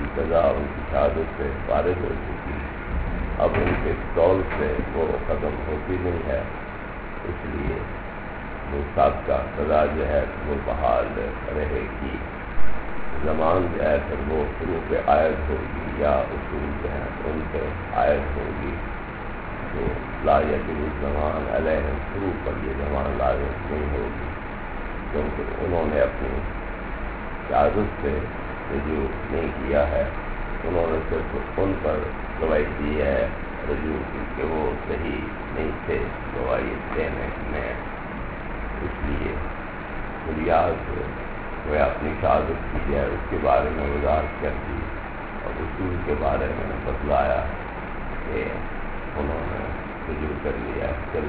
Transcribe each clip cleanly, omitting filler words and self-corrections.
کی قضا ان کی شہادت سے فارغ ہو چکی، اب ان کے قول سے وہ ختم ہوتی نہیں ہے، اس لیے وہ سابقہ قضا جو ہے وہ بحال رہے گی۔ زمان جو ہے پھر وہ شروع پہ عائد ہوگی یا اصول جو ہے ان پہ عائد ہوگی، تو لا یجب الزمان علیہ شروع پر یہ زمان لازم نہیں ہوگی، کیونکہ انہوں نے اپنی شہادت سے رجوع نہیں کیا ہے، انہوں نے صرف ان پر گواہی دی ہے رجوع کی کہ وہ صحیح نہیں تھے گواہی دینے میں، اس لیے بنیاد وہ اپنی شہادت کی ہے اس کے بارے میں وضاحت کر دی اور اصول کے بارے میں بتلایا کہ انہوں نے رجوع کر لیا ہے۔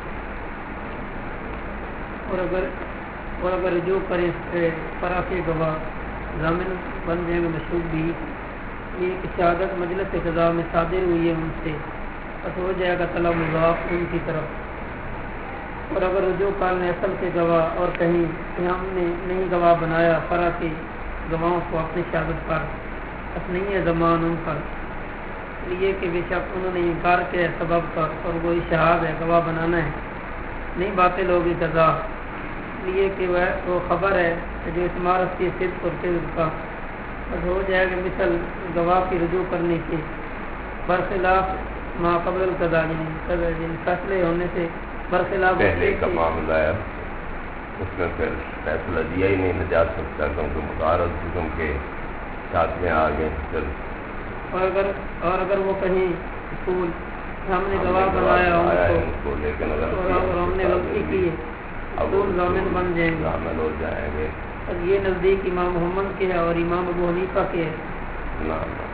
اور اگر رجوع کریں فرا کے گواہ ضامن بن جائیں گے مشہور بھی یہ کہ شہادت مجلس قضا میں صادر ہوئی ہے ان سے، بس ہو جائے گا طلب مضاف ان کی طرف۔ اور اگر رجوع کرنے اصل کے گواہ اور کہیں کہ ہم نے نہیں گواہ بنایا فرا کے گواہوں کو اپنی شہادت پر، بس نہیں ہے زمان ان پر، یہ کہ بے شک انہوں نے انکار کیا ہے سبب پر اور وہ اشہاد ہے گواہ بنانا ہے، نہیں باطل ہوگی قضا، یہ کہ وہ خبر ہے جو اس عمارت کی صدق اور کذب کا، بس ہو جائے گا مثل گواہ کی رجوع کرنے کے برخلاف ما قبل القضا، یعنی فیصلے ہونے سے برخلاف پہلے کا معاملہ ہے، اس میں پھر فیصلہ دیا ہی نہیں جا سکتا کیونکہ متعارض قسم کے ساتھ میں آگے پھر اور اگر وہ کہیں اصول ہم نے گواہ بنایا ان کو لیکن اور ہم نے غلطی کی اصول ضامن بن جائیں گے، شامل ہو جائیں گے۔ اور یہ نزدیک امام محمد کے ہے اور امام ابو حنیفہ کے ہے،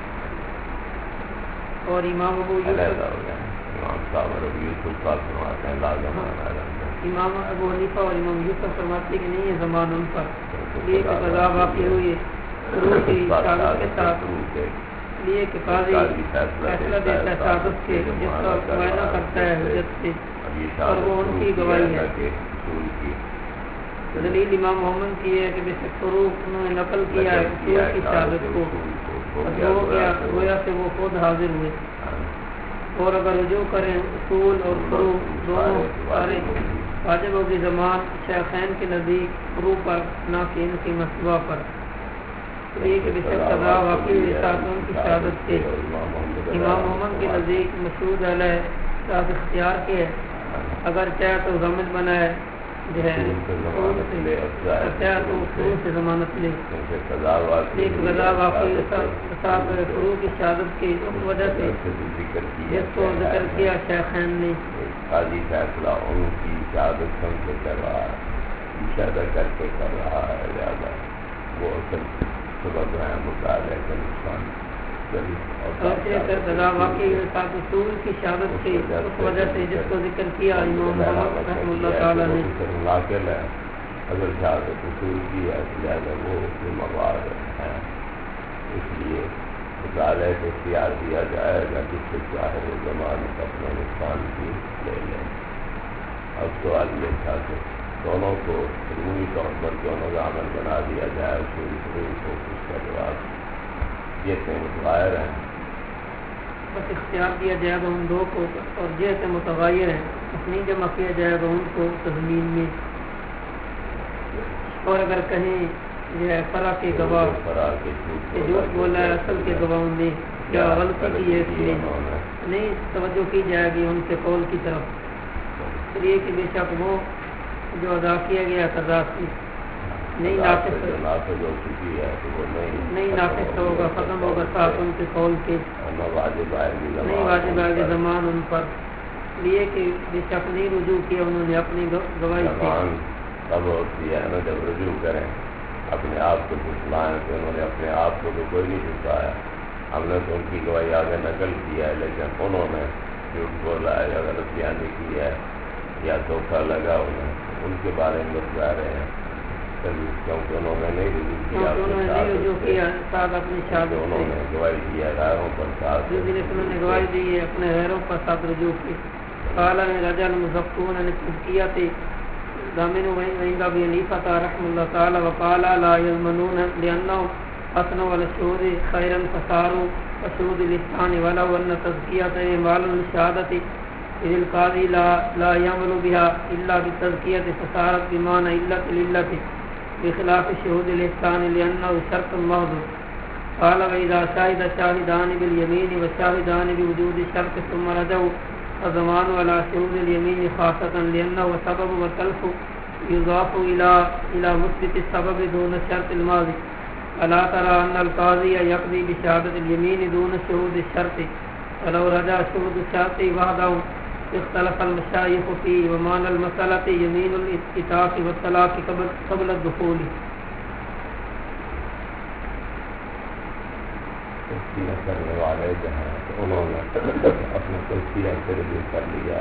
اور امام ابو امام ابو حنیفہ اور امام یوسف فرماتے کہ نہیں ہے زمان ان پر، یہ کہ قضا واقع ہوئی روح کی شہادت کے ساتھ، لیے کہ قاضی فیصلہ دیتا ہے شہادت سے جس کا معائنہ کرتا ہے حجت سے، اور وہ ان کی گواہی ہے۔ دلیل امام محمد کی ہے کہ بے شک فروق انہوں نے نقل کیا ہے اصول کی شہادت کو، اور جو گویا سے وہ خود حاضر ہوئے۔ اور اگر رجوع کریں اصول اور فروق دونوں سارے واجب ہوگی زمان شیخین کے نزدیک فروق پر نہ کہ ان کی مسئلہ پر، یہ کہ بے شک قضا واقعی ہوئی ساتھ ان کی شہادت سے، امام محمد کے نزدیک مشہود علیہ ساتھ اختیار کے ہے، اگر چاہے تو ضامن بنائے جو ہے چاہے تو فروع سے ضمانت لے، ایک قضا واقعی ساتھ فروع کی شہادت کی اس وجہ سے جس کو ذکر کیا شیخین نے، قاضی فیصلہ ان کی شہادت سن کے کر رہا ہے، مشاہدہ کر کے کر رہا ہے، لہٰذا وہ اصل سبب ہے مطالعہ کا نقصان۔ قضا واقعی ساتھ اصول کی شہادت کی اس وجہ سے جس کو ذکر کیا امام محمد رحمہ اللہ تعالیٰ نے، ناقل ہے اگر شہادت اصول کی ہے لہٰذا وہ اس کے مواد ہے، اس لیے مطالعہ کو اختیار دیا جائے گا جس سے چاہے وہ زمان اپنے نقصان کی لے لیں۔ اب سوال یہ تھا کہ دونوں کو عمومی طور پر دونوں کا عمل بنا دیا جائے اصول کو، اس کا جواب یہ سے متغیر ہیں، بس اختیار دیا جائے گا ان دو کو، اور جیسے متغیر ہیں بس نہیں جمع کیا جائے گا ان کو تضمین میں۔ اور اگر کہیں جو ہے فرا کے گواہ جھوٹ بولا ہے اصل کے گواہوں نے کیا غلطی کی ہے، اس لیے نہیں توجہ کی جائے گی ان کے قول کی طرف، اس لیے کہ بے شک وہ جو ادا کیا گیا قضا کی نہیں ناقص ہوگا، ختم ہوگا ساتھ ان کے قول کے، نہیں واجب آئے گا زمان ان پر، لیے کہ بے شک نہیں رجوع کیا انہوں نے اپنی گواہی سے۔ تب ہوتی ہے نا جب رجوع کریں اپنے آپ کو جھٹلائیں، تو انہوں نے اپنے آپ کو تو کوئی نہیں جھٹلایا، ہم نے تو ان کی گواہی آگے نقل کیا ہے، لیکن انہوں نے جھوٹ بولا ہے یا غلط بیانی کی ہے یا دھوکہ لگا انہیں، ان کے بارے میں بتلا رہے ہیں کیونکہ انہوں نے نہیں رجوع کیا ساتھ اپنی شہادت، انہوں نے گواہی دی ہے غیروں پر ساتھ، انہوں نے گواہی دی ہے اپنے غیروں پر ساتھ رجوع کی۔ قال رجل مزقون نے تزکیت ضامن وعند ابي حنیفہ رحمہ اللہ تعالی وقال لا يضمنون لانه حسن والشهود خيرا فصاروا وشهود الإحسان ولو أن تزكية مال الشهادة إذ القاضي لا يعمل بها إلا بالتزكية فصارت بمعنى إلة الإلة بخلاف شهود الإحسان لأنه شرط محض. قال وإذا شهد شاهدان باليمين وشاهدان بوجود الشرط ثم رجعوا فالضمان على شهود اليمين خاصة لأنه سبب والتلف يضاف إلى مثبت السبب دون الشرط الماضي. ألا ترى أن القاضي يقضي بشهادة اليمين دون شهود الشرط ولو رجع شهود الشرط وحده اختلف المشايخ فيه ومعنى المسألة يمين الاتفاق والطلاق قبل الدخول. تزکیہ کرنے والے جو ہیں انہوں نے اپنا تزکیہ پھر بھی کر لیا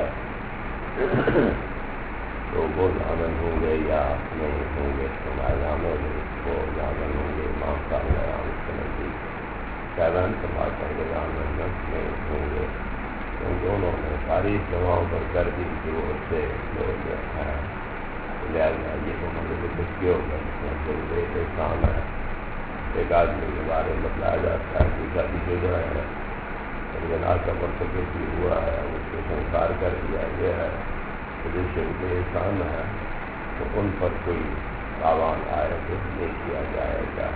تو وہ ضامن ہوں گے یا نہیں ہوں گے. ضامن وہ ضامن ہوں گے. امام صاحب اس کے نزدیک شاہدان سماعتیں کے ضامن نہیں ہوں گے کیونکہ انہوں نے ساری گواہوں پر کر دی کہ وہ اس سے لوگ ہیں. لہٰذا یہ تو مطلب تزکیہ ہوگا ایک احسان ہے. ایک آدمی کے بارے میں بتلایا جاتا ہے کہ شادی شدہ ہے جناب کا مرتکب بھی ہوا ہے اس کو سنسار کر دیا گیا ہے تو جیسے ان کے احسان ہے تو ان پر کوئی تاوان آئے تو نہیں کیا جائے گا.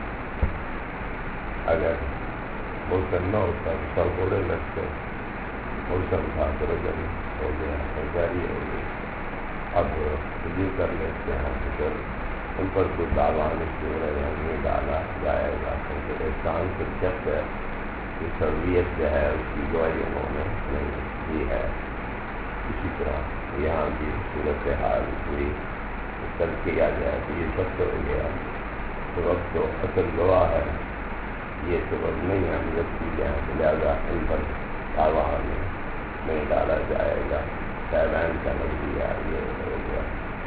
اگر موسم نہ ہوتا تو سب بڑے لگتے موسم تھا تو رجن ہو گیا جاری ہو گئی. اب رجوع کر لیتے ہیں تو پھر ان پر کوئی تاوان اس کی وجہ نہیں ڈالا جائے گا کیونکہ احسان سے شک ہے کہ تربیت جو ہے اس کی گواہی انہوں نے نہیں دی ہے. اسی طرح یہاں بھی صورت حال پوری تل کیا جائے کہ یہ سب ہو گیا تو وقت تو اصل گواہ ہے یہ سبب نہیں ہے مدد کی جائے لہٰذا ان پر تاوان نہیں ڈالا جائے گا. شاہدان کا نظریہ یہ ہو گیا.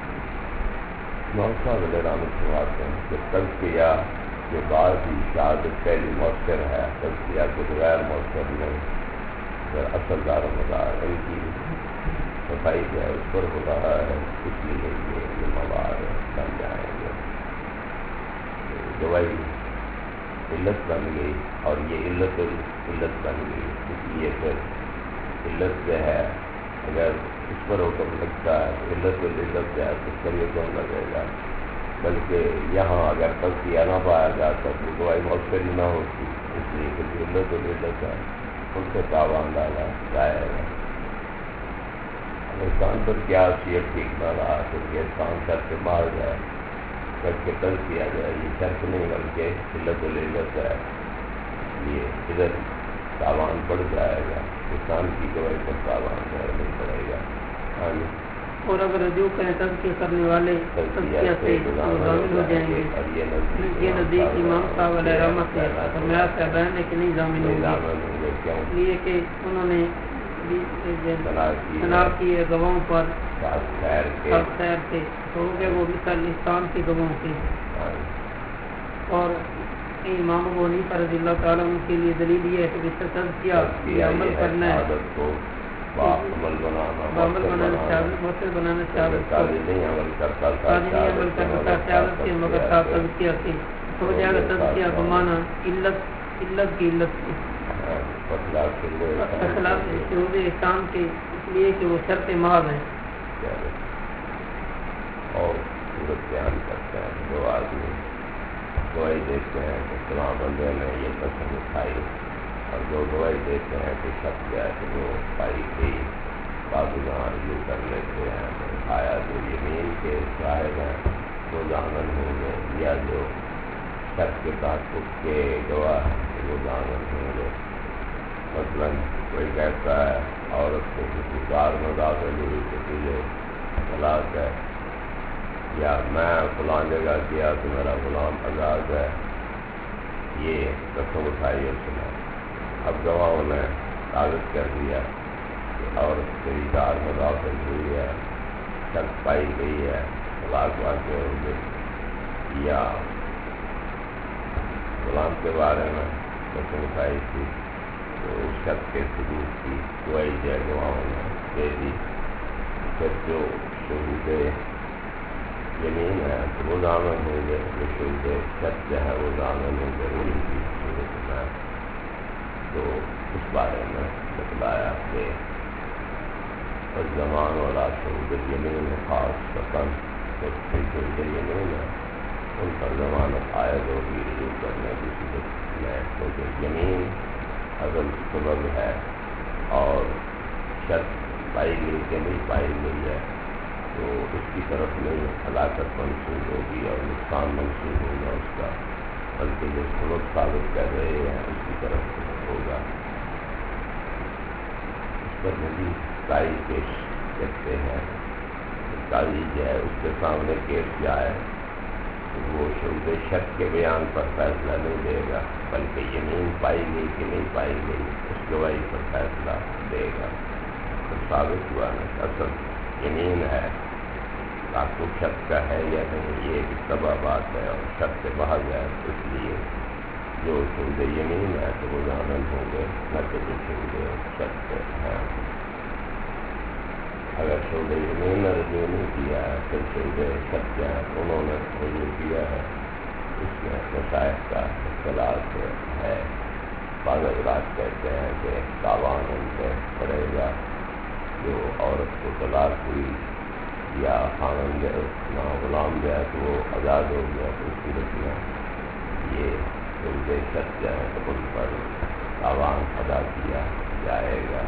موقع وغیرہ میں سنواتے ہیں کہ تزکیہ کے بعد ہی شہادت پہلی مؤثر ہے. تزکیہ کے بغیر مؤثر نہیں. اگر اصل دار و مدار ان کی صفائی جو ہے اس پر ہو رہا ہے اس لیے یہ مواد بن جائیں گے. گواہی علت بن گئی اور یہ علت بن گئی اس لیے پھر علت جو ہے اگر اس پر حکم لگتا ہے علت جو ہے اس پر یہ کون لگے گا. بلکہ یہاں اگر تزکیہ نہ پایا جاتا تو گواہی مؤثر ہی نہ ہوتی. اس لیے کہ علت ہے ان سے تاوان ڈالا جائے گا. احسان پر کیا حیثیت ٹھیک نہ رہا تو یہ احسان شرط مار جائے کر کے تزکیہ جائے. یہ شرط نہیں بلکہ علت ہے. یہ ادھر تاوان پڑ جائے گا. احسان کی گواہی پر تاوان نہیں پڑے گا. اور اگر رجوع کریں تزکیہ کرنے والے تزکیہ سے ضامن ہو جائیں گے. یہ نزدیک امام صاحب علیہ رحمت سے فرمایا شاہدان ہے کہ نہیں ضامن ہوں گے اس لیے کہ انہوں نے شناخت کی ہے گواہوں پر خیر سے تو ہو گئے وہ مثال اسلام کے گواہوں کے. اور امام ابو حنیفہ رضی اللہ تعالیٰ عنہ کے لیے دلیل یہ ہے کہ جس سے تزکیہ عمل کرنا ہے عمل بنانا شہادت قاضی نہیں عمل کرتا شہادت کے مگر صاحب تزکیہ کے ہو جائے گا. تزکیہ بمانا علت کی علت سے خلاف شہود احسان کے اس لیے کہ وہ شرط محض ہے. اور صورت بیان کرتے ہیں جو آدمی گواہی دیتے ہیں کہ فلاں بندے نے یہ قسم اٹھائی اور جو گواہی دیتے ہیں کہ شک گیا کہ وہ پائی گئی بازو جہاں رجوع کر لیتے ہیں اٹھایا جو یمین کے صاحب ہیں وہ ضامن ہوں گے یا جو شک کے تعلق کے گواہ ہیں وہ ضامن ہوں گے. مثلاً کوئی کہتا ہے عورت کو کسی کار میں داخل ہوئی تو تجھے طلاق ہے یا میں فلاں جگہ کیا تو میرا غلام آزاد ہے. یہ قسم اٹھائی اس نے. اب گواہوں نے ثابت کر دیا کہ عورت کسی کار میں داخل ہوئی ہے شک پائی گئی ہے طلاق واقع ہو گئی یا غلام کے بارے میں قسم اٹھائی تھی تو اس شک کے ثبوت کی گواہی جو گواہوں نے دے دی. پھر جو شہود یمین ہے تو وہ ضامن ہوں گے، جو شعبہ شرط جو ہے وہ ضامن ہوں گے ان کی صورت میں۔ تو اس بارے میں بتلایا کہ الزمان والا شعبہ یمین خاص قسم شعبہ یمین ہے ان پر ضمانت عائد ہوگی رجوع کرنے کی صورت میں، کیونکہ یمین اصل سبب ہے اور شرط پائی گئی کہ نہیں پائی گئی ہے تو اس کی طرف نہیں ہلاکت منسوخ ہوگی اور نقصان منسوخ ہوگا اس کا، بلکہ جو سبب ثابت کر رہے ہیں اس کی طرف ہوگا۔ اس پر مزید قائی پیش کرتے ہیں، قاضی جو ہے اس کے سامنے کیس جائے تو وہ شعبہ شک کے بیان پر فیصلہ نہیں دے گا، بلکہ یمین پائی گئی کہ نہیں پائی گئی اس گواہی پر فیصلہ دے گا۔ تو ثابت ہوا نا اصل یمین ہے، تعلق شک کا ہے یا نہیں یہ ایک تباہ بات ہے اور شک سے باہر ہے، اس لیے جو شعبہ یمین ہے تو وہ ضامن ہوں گے نہ کہ جو شعبہ شک ہے۔ اگر شعبہ یمین نے رجوع نہیں کیا ہے پھر شعبہ شک ہے انہوں نے رجوع کیا ہے، اس میں مشائخ کا اختلاف ہے۔ بعض حضرات کہتے ہیں کہ تاوان ان پہ پڑے گا، جو عورت کو طلاق ہوئی یا خاوند نہ غلام جو ہے تو وہ آزاد ہو گیا تو اس صورت میں یہ شعبہ شک جو ہے تو ان پر تاوان ادا کیا جائے گا۔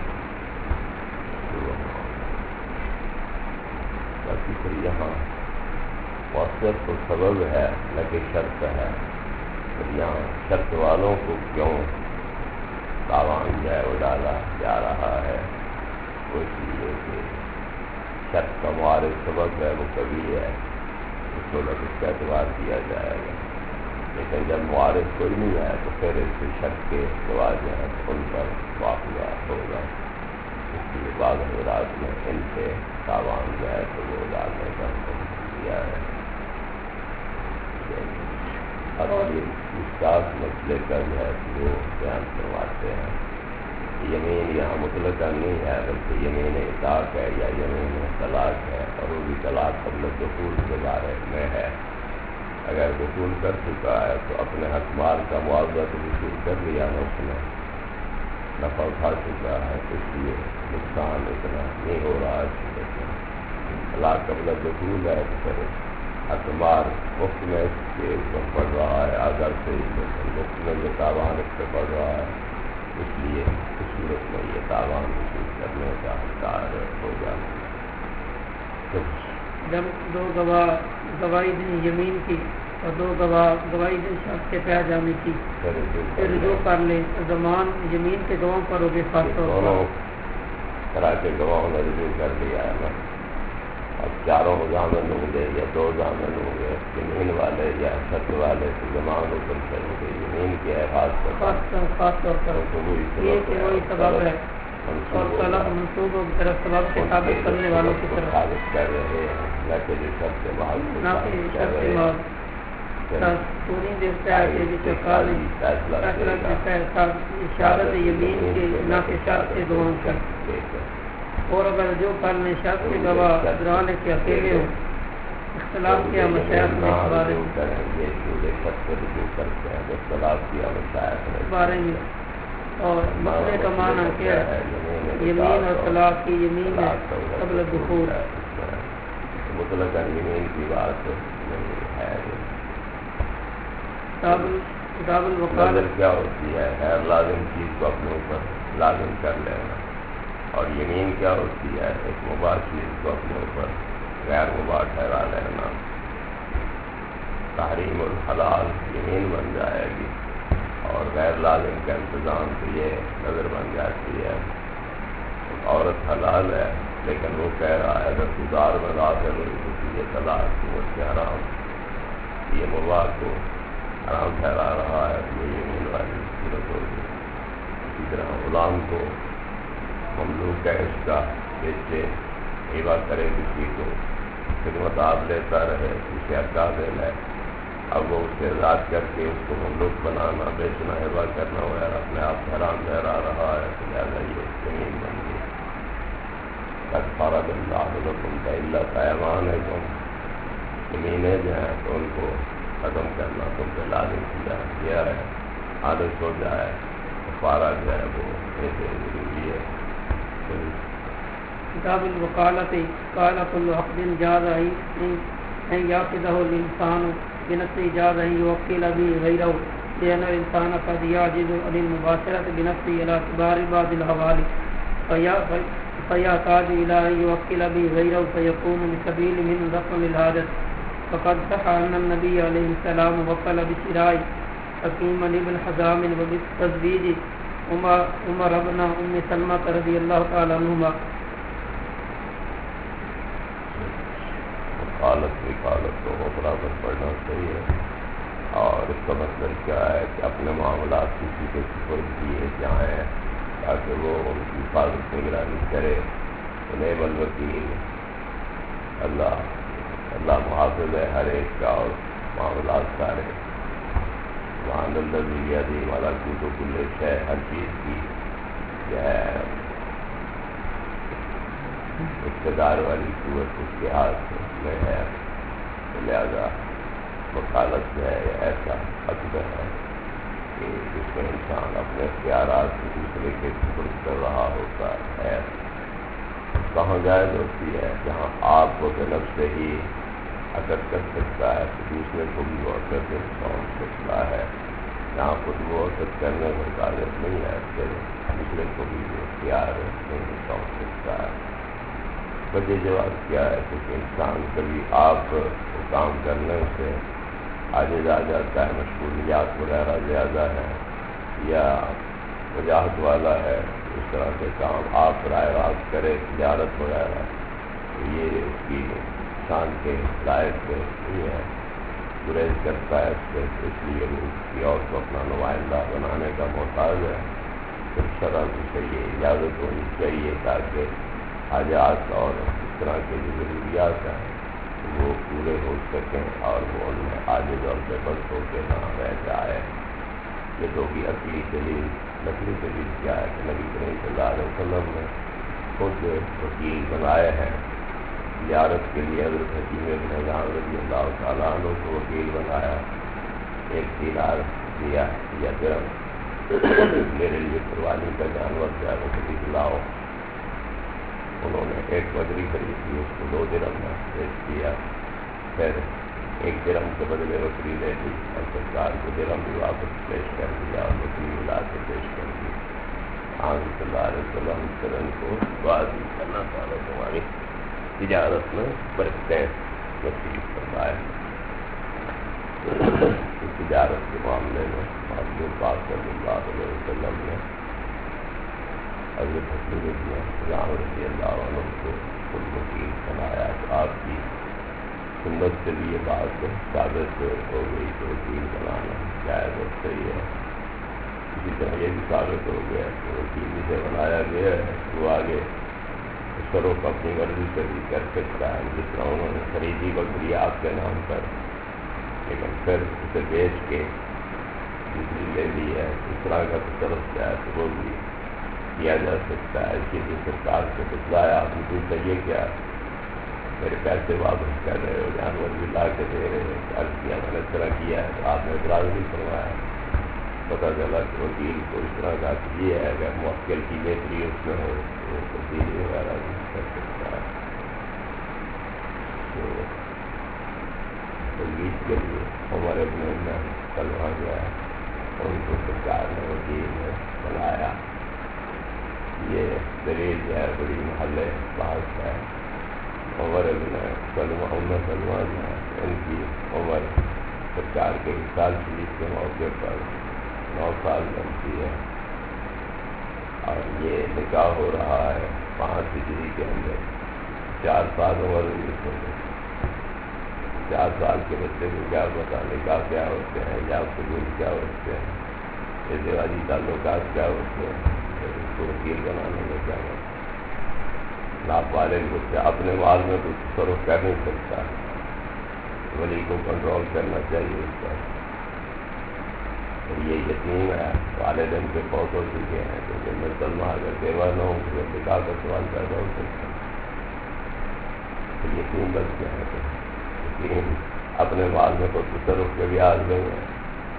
باقی پھر یہاں مؤثر تو سبب ہے نہ کہ شرط ہے، پھر یہاں شرط والوں کو کیوں تاوان جو ہے وہ ڈالا جا رہا ہے، وہ اس لیے کہ شرط کا معارض سبب ہے وہ کبھی ہے، اس کو اس کا اعتبار کیا جائے گا، لیکن جب معارض کوئی نہیں ہے تو پھر اس شرط کے اعتبار جو ہے ان پر واقعہ ہوگا۔ اس لیے بعض حضرات نے ان سے تاوان جو ہے تو وہ ڈالنے کا حکم دیا ہے۔ اور یہ مشتاق مسئلے کا جو ہے وہ بیان کرواتے ہیں، یمین یہاں مطلقاً نہیں ہے بلکہ یمین اطاعت ہے یا یمین طلاق ہے، اور وہ بھی طلاق قبل دخول کے بارے میں ہے۔ اگر دخول کر چکا ہے تو اپنے حق مال کا معاوضہ تو وصول کر لیا نا، اس نے نفع اٹھا چکا ہے، اس لیے نقصان اتنا نہیں ہو رہا ہے۔ طلاق قبل دخول ہے تو پھر حق مال مفت میں اس کے اوپر پڑ رہا ہے، اگر سے مفت میں یہ تاوان اس پہ پڑ رہا ہے، اس لیے اس صورت میں یہ تاوان وصول کرنے کا حقدار ہوگا۔ جب دو گواہ گواہی دیں یمین کی اور دو گواہ گواہی دیں شخص کے پہ جانے کی پھر رجوع کر لیں، زمان یمین کے گواہوں پر ہوگے خاص طور پر دونوں طرح کے گواہوں نے رجوع کر لیا ہے نا، اب چاروں ضامن ہوں گے یا دو ضامن ہوں گے، یمین والے یا شرط والے تو زمان حکم چلیں گے، یمین کے ہے خاص طور پر یہ کہ وہی سبب ہے اور طلب منصوبوں کی طرف سبب سے ثابت کرنے والوں کی طرف ثابت کر رہے ہیں، نہ کہ جو شرط سے بعد نہ کہ شرط سے بعد پوری دیکھتا ہے کہ جسے قاضی فیصلہ دیتا ہے شہادت یمین کے نہ کہ شرط سے گواہوں کی، اور اگر جو کرنے شرط کے گواہ درانے کے اکیلے ہو اختلاف کیا مشاہد میں اس بارے میں بارے میں اور مسئلے کا معنی کیا ہے، یمین اور طلاق کی یمین ہے قبل دخول مطلق یمین کی بات نہیں ہے۔ کتاب الوکالت نظر کیا ہوتی ہے؟ غیر لازم چیز کو اپنے اوپر لازم کر لینا، اور یمین کیا ہوتی ہے؟ ایک مباح چیز کو اپنے اوپر غیر مباح ٹھہرا لینا۔ تحریم الحلال یمین بن جائے گی اور غیر لازم کا انتظام تو یہ نظر بن جاتی ہے۔ عورت حلال ہے لیکن وہ کہہ رہا ہے اگر گزار میں داخل ہوئی تو یہ طلاق وہ سے حرام، یہ مباح کو حرام ٹھہرا رہا ہے تو یہ یمین والی صورت ہوگی۔ اسی طرح غلام کو مملوک ہے اس کا بیچے ہیوا کرے کسی کو خدمت آپ لیتا رہے اسے قابل ہے، اب وہ اسے آزاد کر کے اس کو مملوک بنانا بیچنا ہیوا کرنا ہوا ہے اپنے آپ حرام ٹھہرا رہا ہے تو لہٰذا یہ زمین بن گئی۔ قد فرض اللہ لکم الا ایمانکم، زمینیں جو ہیں تو ان کو ختم کرنا تم پہ لازم کیا ہے، عادت ہو جائے کفارہ جو ہے وہ ضروری ہے۔ کتاب الوکالت قال كل عقد جاز ان يأخذه الانسان بنفسه جاز ان يوكل به غيره لأن الانسان قد يعجز عن المباشرة بنفسه على اعتبار بعض الحوالي فيحتاج إلى أن يوكل به غيره فيكون بسبيل من رفع الحاجة. فقد صح أن النبي عليه السلام وكل بشراء حكيم بن حزام وبتزويج عمر بن ام سلمة رضی اللہ تعالی عنہما. وکالت کو برابر پڑھنا چاہیے، اور اس کا مطلب کیا ہے کہ اپنے معاملات کسی کے سپرد کیے جائیں تاکہ وہ ان کی حفاظت نگرانی کرے. نعم الوکیل، اللہ محافظ ہے ہر ایک کا اور معاملات سارے. سبحان الذی بیدہ ملکوت کل شیء، ہر چیز کی جو ہے اقتدار والی قوت اس کے ہاتھ میں ہے. لہذا وکالت جو ہے ایسا عقد ہے کہ جس میں انسان اپنے اختیارات کو دوسرے کے سپرد کر رہا ہوتا ہے. کہاں جائز ہوتی ہے؟ جہاں آپ کو نفس سے ہی عقد کر سکتا ہے تو دوسرے کو بھی وہ عقد سونپ سکتا ہے. جہاں خود وہ عقد کرنے میں قادر نہیں ہے پھر دوسرے کو بھی وہ اختیار نہیں سونپ سکتا ہے. وجہ جواب کیا ہے؟ کیونکہ انسان کبھی آپ کو کام کرنے سے عاجز آ جاتا ہے، مشغولیات وغیرہ زیادہ ہیں یا وجاہت والا ہے، اس طرح کے کام آپ براہ راست کرے تجارت وغیرہ، تو یہ اس کی شان کے لائق نہیں ہے، گریز کرتا ہے اس سے. اس لیے وہ کسی اور کو اپنا نمائندہ بنانے کا محتاج ہے. پھر شرع سے یہ اجازت ہونی چاہیے تاکہ حاجات اور اس طرح کے جو ضروریات ہیں وہ پورے ہو سکیں اور وہ ان میں عاجز اور بے بس ہو کے نہ رہ جائے. یہ تو بھی عقلی دلیل. نقلی دلیل کیا ہے کہ نبی کریم صلی اللہ علیہ وسلم نے خود وکیل بنائے ہیں. زیارت کے لیے حضرت حکیم بن حزام رضی اللہ تعالیٰ عنہ کو وکیل بنایا. 1 دینار دیا یا درہم، میرے لیے قربانی کا جانور جو ہے وہ خرید لاؤ. انہوں نے 1 بکری خریدی، اس کو 2 درہم میں بیچ دیا. پھر 1 درہم کے بدلے بکری لے لی اور سرکار کو درہم بھی واپس پیش کر دیا اور بکری ملا کے پیش کر دی. آن صلی اللہ علیہ وسلم کرن کو بعد اللہ تعالیٰ تمہاری تجارت میں برکتیں نصیب فرمائے. تجارت کے معاملے میں محمد پاک صلی اللہ علیہ وسلم نے حضرت حکیم بن حزام رضی اللہ عنہ کو خود وکیل بنایا. تو آپ کی سنت سے بھی یہ بات ثابت ہو گئی کہ وکیل بنانا جائز اور صحیح ہے. اسی طرح یہ بھی ثابت ہو گیا کہ وکیل جسے بنایا گیا ہے وہ آگے فروخت اپنی مرضی سے بھی کر سکتا ہے. جس طرح انہوں نے خریدی بکری آپ کے نام پر، لیکن پھر اسے بیچ کے دوسری لے لی ہے، اس طرح کا تصرف کیا ہے تو وہ بھی کیا جا سکتا ہے. اسی لیے سرکار سے بتلایا آپ نے پوچھا یہ کیا میرے پیسے واپس کر رہے ہو، جانور بھی لا کے دے رہے ہیں. عرض کیا میں نے اس طرح کیا ہے تو آپ نے اعتراض نہیں فرمایا. پتہ چلا کہ وکیل کو اس طرح کا یہ ہے اگر موکل کی بہتری اس میں ہو تو تبدیلی وغیرہ بھی کر سکتا ہے. تو تجویز کے لیے عمر ابن سلمہ جو ہے ان کو سرکار نے وکیل بنایا. یہ دلیل جو ہے بڑی محل بحث ہے. عمر ابن سلمہ جو ہے ان کی عمر سرکار کے وصال شریف کے موقع پر 9 سال بنتی ہے اور یہ نکاح ہو رہا ہے 5 ہجری کے اندر. 4 سال عمر ہو گئی. 4 سال کے بچے کو کیا پتا نکاح کیا ہوتے ہیں یا قبول کیا ہوتے ہیں، ازدواجی تعلقات کیا ہوتے ہیں. اس کو وکیل بنانے میں کیا ہوتا ہے؟ ناپالغ بچہ اپنے مال میں کچھ تصرف کر نہیں سکتا، ولی کو کنٹرول کرنا چاہیے اس پر. اور یہ یتیم ہے، والدین کے فوت ہو چکے ہیں، کیونکہ میں سلمہ اگر بیوہ نہ ہوں تو نکاح کا سوال پیدا ہو سکتا ہے. تو یتیم بچے ہیں تو اس مسکین اپنے مال میں کوئی تصرف کے بھی حال نہیں ہے،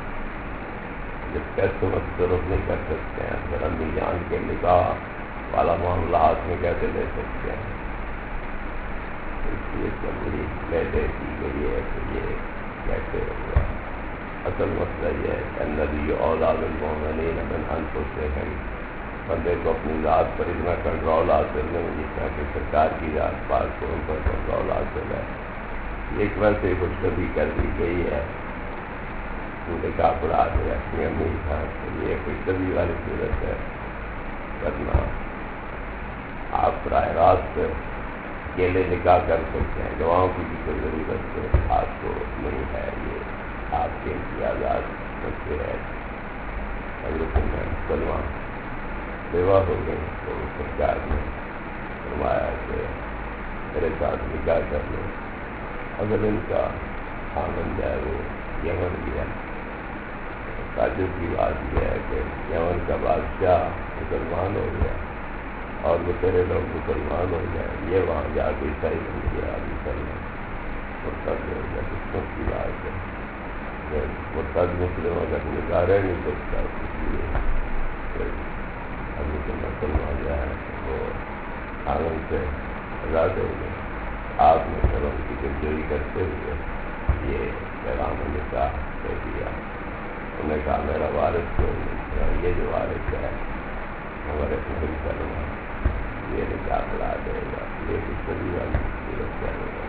جب پیسوں میں تصرف نہیں کر سکتے ہیں پھر امی جان کے نکاح والا معاملات میں کیسے لے سکتے ہیں؟ اس لیے کبھی لے کی گئی ہے کہ یہ کیسے ہوگا۔ اصل مسئلہ یہ ہے کہ النبی اولاد المؤمنین من انفسہم، بندے کو اپنی ذات پر اتنا کنٹرول حاصل نہیں جتنا کہ سرکار کی ذات پاک کو ان پر کنٹرول حاصل ہے۔ ایک ویسے ہی خوشخبری کر دی گئی ہے، پورے کاپڑا کے اپنی امی تھا کہ یہ خوشخبری والی صورت ہے کرنا۔ آپ براہ راست اکیلے نکاح کر سکتے ہیں، گواہوں کی بھی کوئی ضرورت آپ کو نہیں ہے، یہ آپ کے امتیازات میں سے ہے۔ حضرت سلمہ بیوہ ہو گئی تو سرکار نے فرمایا کہ میرے ساتھ نکاح کر لو، اگر ان کا خاندان جو ہے وہ یمن گیا۔ تعجب کی بات یہ ہے کہ یمن کا بادشاہ مسلمان ہو گیا اور وہ تیرے لوگ مسلمان ہو گئے، یہ وہاں جا کے عیسائی بن گیا، مرتد ہو گیا۔ قسمت کی بات ہے کہ مرتد مسلم اگر نکاح رہ نہیں سکتا، اس لیے حضرت مسلمان جو ہے وہ آنگن سے آزاد ہو گئے۔ آپ نے سب ان کی دلجوئی کرتے ہوئے یہ پیغام نکاح دے دیا۔ انہوں نے کہا میرا وارث کوئی نہیں، یہ جو وارث ہے ہمارے نہیں کرنا، یہ نکاح پڑھا دے گا، یہ کچھ سبھی والی صورت کیا ہوگا۔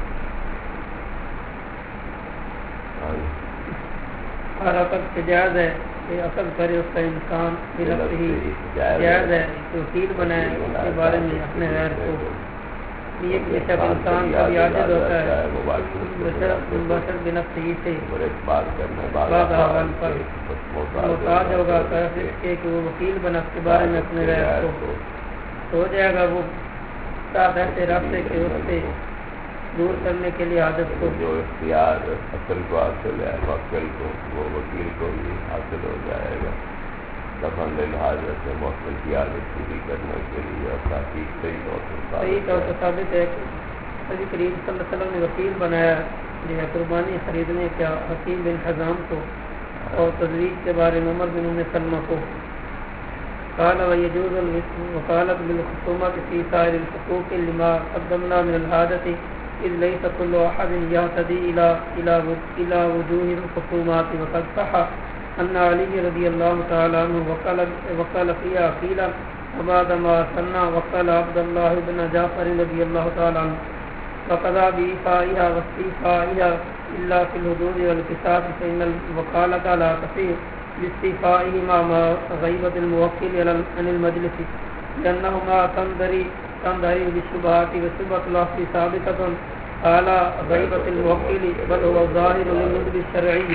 اور عقد سے جائز ہے کہ عقد کرے اس کا انسان بنفسہ ہی جائز ہے کہ وکیل بنائے اس کے بارے میں اپنے غیر کو، یہ کہ جب انسان کبھی عاجز ہوتا ہے بشر بنفسہ ہی سے بعض احوال پر محتاج ہوگا کہ وہ وکیل بنا اس کے بارے میں اپنے غیر کو، تو ہو جائے گا وہ ساتھ ایسے راستے کے اس سے دور کرنے کے لیے عادت کو جو اختیار اصل کو حاصل ہے موکل کو، وہ وکیل کو بھی حاصل ہو جائے گا۔ دفن حاجت سے موکل کی عادت پوری کرنے کے لیے اور تحقیق صحیح طور پر ثابت ہے کہ نبی کریم صلی اللہ علیہ وسلم نے وکیل بنایا جو ہے قربانی خریدنے کا حکیم بن حزام کو، اور تزویج کے بارے میں عمر بن ام سلمہ کو۔ قال ويجوز الوكالة بالخصومة في سائر الحقوق لما قدمنا من الحاجة إذ ليس كل أحد يهتدي إلى وجوه الخصومات، وقد صح أن علي رضي الله تعالى عنه وقال فيها قيلا، وبعد ما سنى وقال عبد الله بن جعفر رضي الله تعالى عنه وقضى بإيفائها واستيفائها إلا في الحدود والقصاص، فإن الوكالة لا تصح باستيفائهما مع غيبة الموكل عن المجلس، لأنهما تندري بالشبهات، وشبهة الأصل ثابتة على غيبة الموكل بل هو ظاهر للندب الشرعي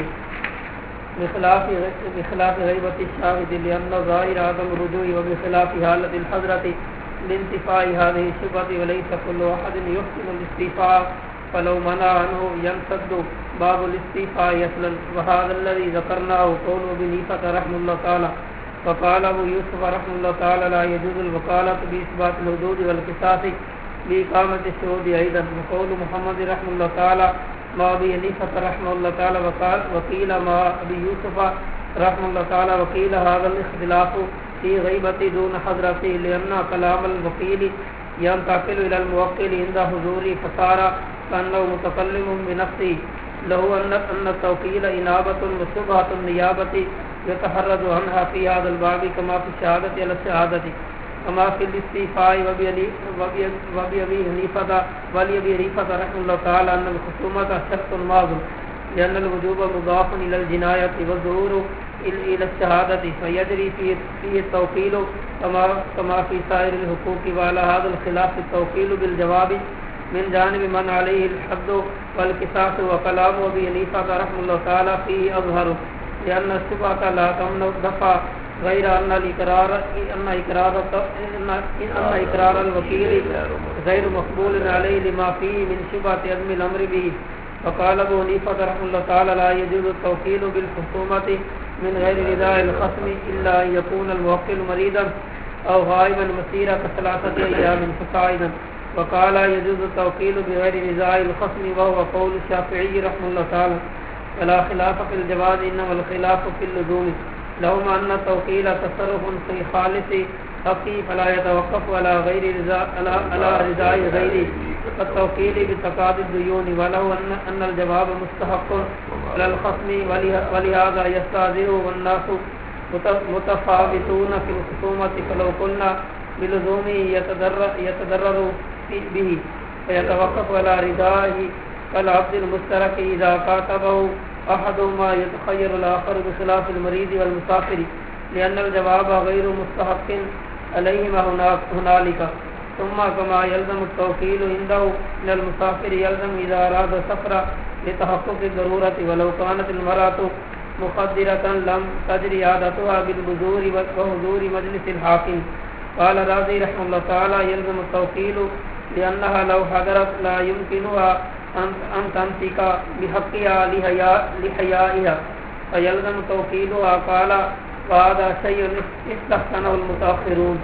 بخلاف غيبة الشاهد، لأن ظاهر عدم الرجوع، وبخلاف حالة الحضرة لانتفاع هذه الشبهة، وليس كل أحد يحسن الاستيفاء، فلو منع عنه ينسد باب الاستيفاء اصلا، وهذا الذي ذكرناه قول ابن حنيفة رحمه الله تعالى، وقال ابو يوسف رحمه الله تعالى لا يجوز الوكالة بإثبات الحدود والقصاص بإقامة الشهود أيضا، وقول محمد رحمه الله تعالى مع ابي حنيفة رحمه الله تعالى وقيل مع ابي يوسف رحمه الله تعالى، وقيل هذا الاختلاف في غيبة دون حضرته، لأن كلام الوكيل ينتقل إلى الموكل عند حضوره، فصار كأنه متكلم بنفسه، له أن التوكيل إنابة وشبهة النيابة يتحرز عنها في هذا الباب كما في الشهادة على الشهادة، كما في الاستيفاء، وبأبي حنيفة رحمه الله تعالى أن الخصومة شرط ماضي، لأن الوجوب مضاف إلى الجناية والظهور إلى الشهادة، فيجري فيه التوكيل كما في سائر الحقوق، وعلى هذا الخلاف التوكيل بالجواب من جانب من عليه الحد والقصاص، وكلام ابي حنيفة رحمه الله تعالى فيه أظهر، لأن الشبهة لا تمنع الدفع، غير أن إقرار الوكيل غير مقبول عليه لما فيه من شبهة عدم الأمر به. وقال ابو حنيفة رحمه الله تعالى لا يجوز التوكيل بالخصومة من غير رضاء الخصم إلا أن يكون الموكل مريضا أو غائبا مسيرة كثلاثة أيام فصاعدا، وقال يجوز التوكيل بغير رضاء الخصم وهو قول الشافعي رحمه الله تعالى ولا خلاف في الجواز انما الخلاف في اللزوم لهم ان التوكيل تصرف في خالص حقي فلا يتوقف على غير رضاء على رضاء غيره التوكيل بتقاضي الديون ولو ان الجواب مستحق على الخصم ولهذا يستاذر والناس متفاوتون في الخصومة فلو قلنا بلزومه يتضرر به فيتوقف على رضائه كالعبد المشترك إذا كاتبه أحدهما يتخير الآخر بخلاف المريض والمسافر لأن الجواب غير مستحق عليهما هنالك ثم كما يلزم التوكيل عنده من المسافر يلزم إذا أراد سفر لتحقق الضرورة ولو كانت المرأة مخدرة لم تجري عادتها بالبذور وحضور مجلس الحاكم. قال رازي رحمه الله تعالى يلزم التوكيل لأنها لو حضرت لا يمكنها أن تمسك بحقها لحيائها فيلزم توكيلها. قال وهذا شيء استحسنه المتأخرون.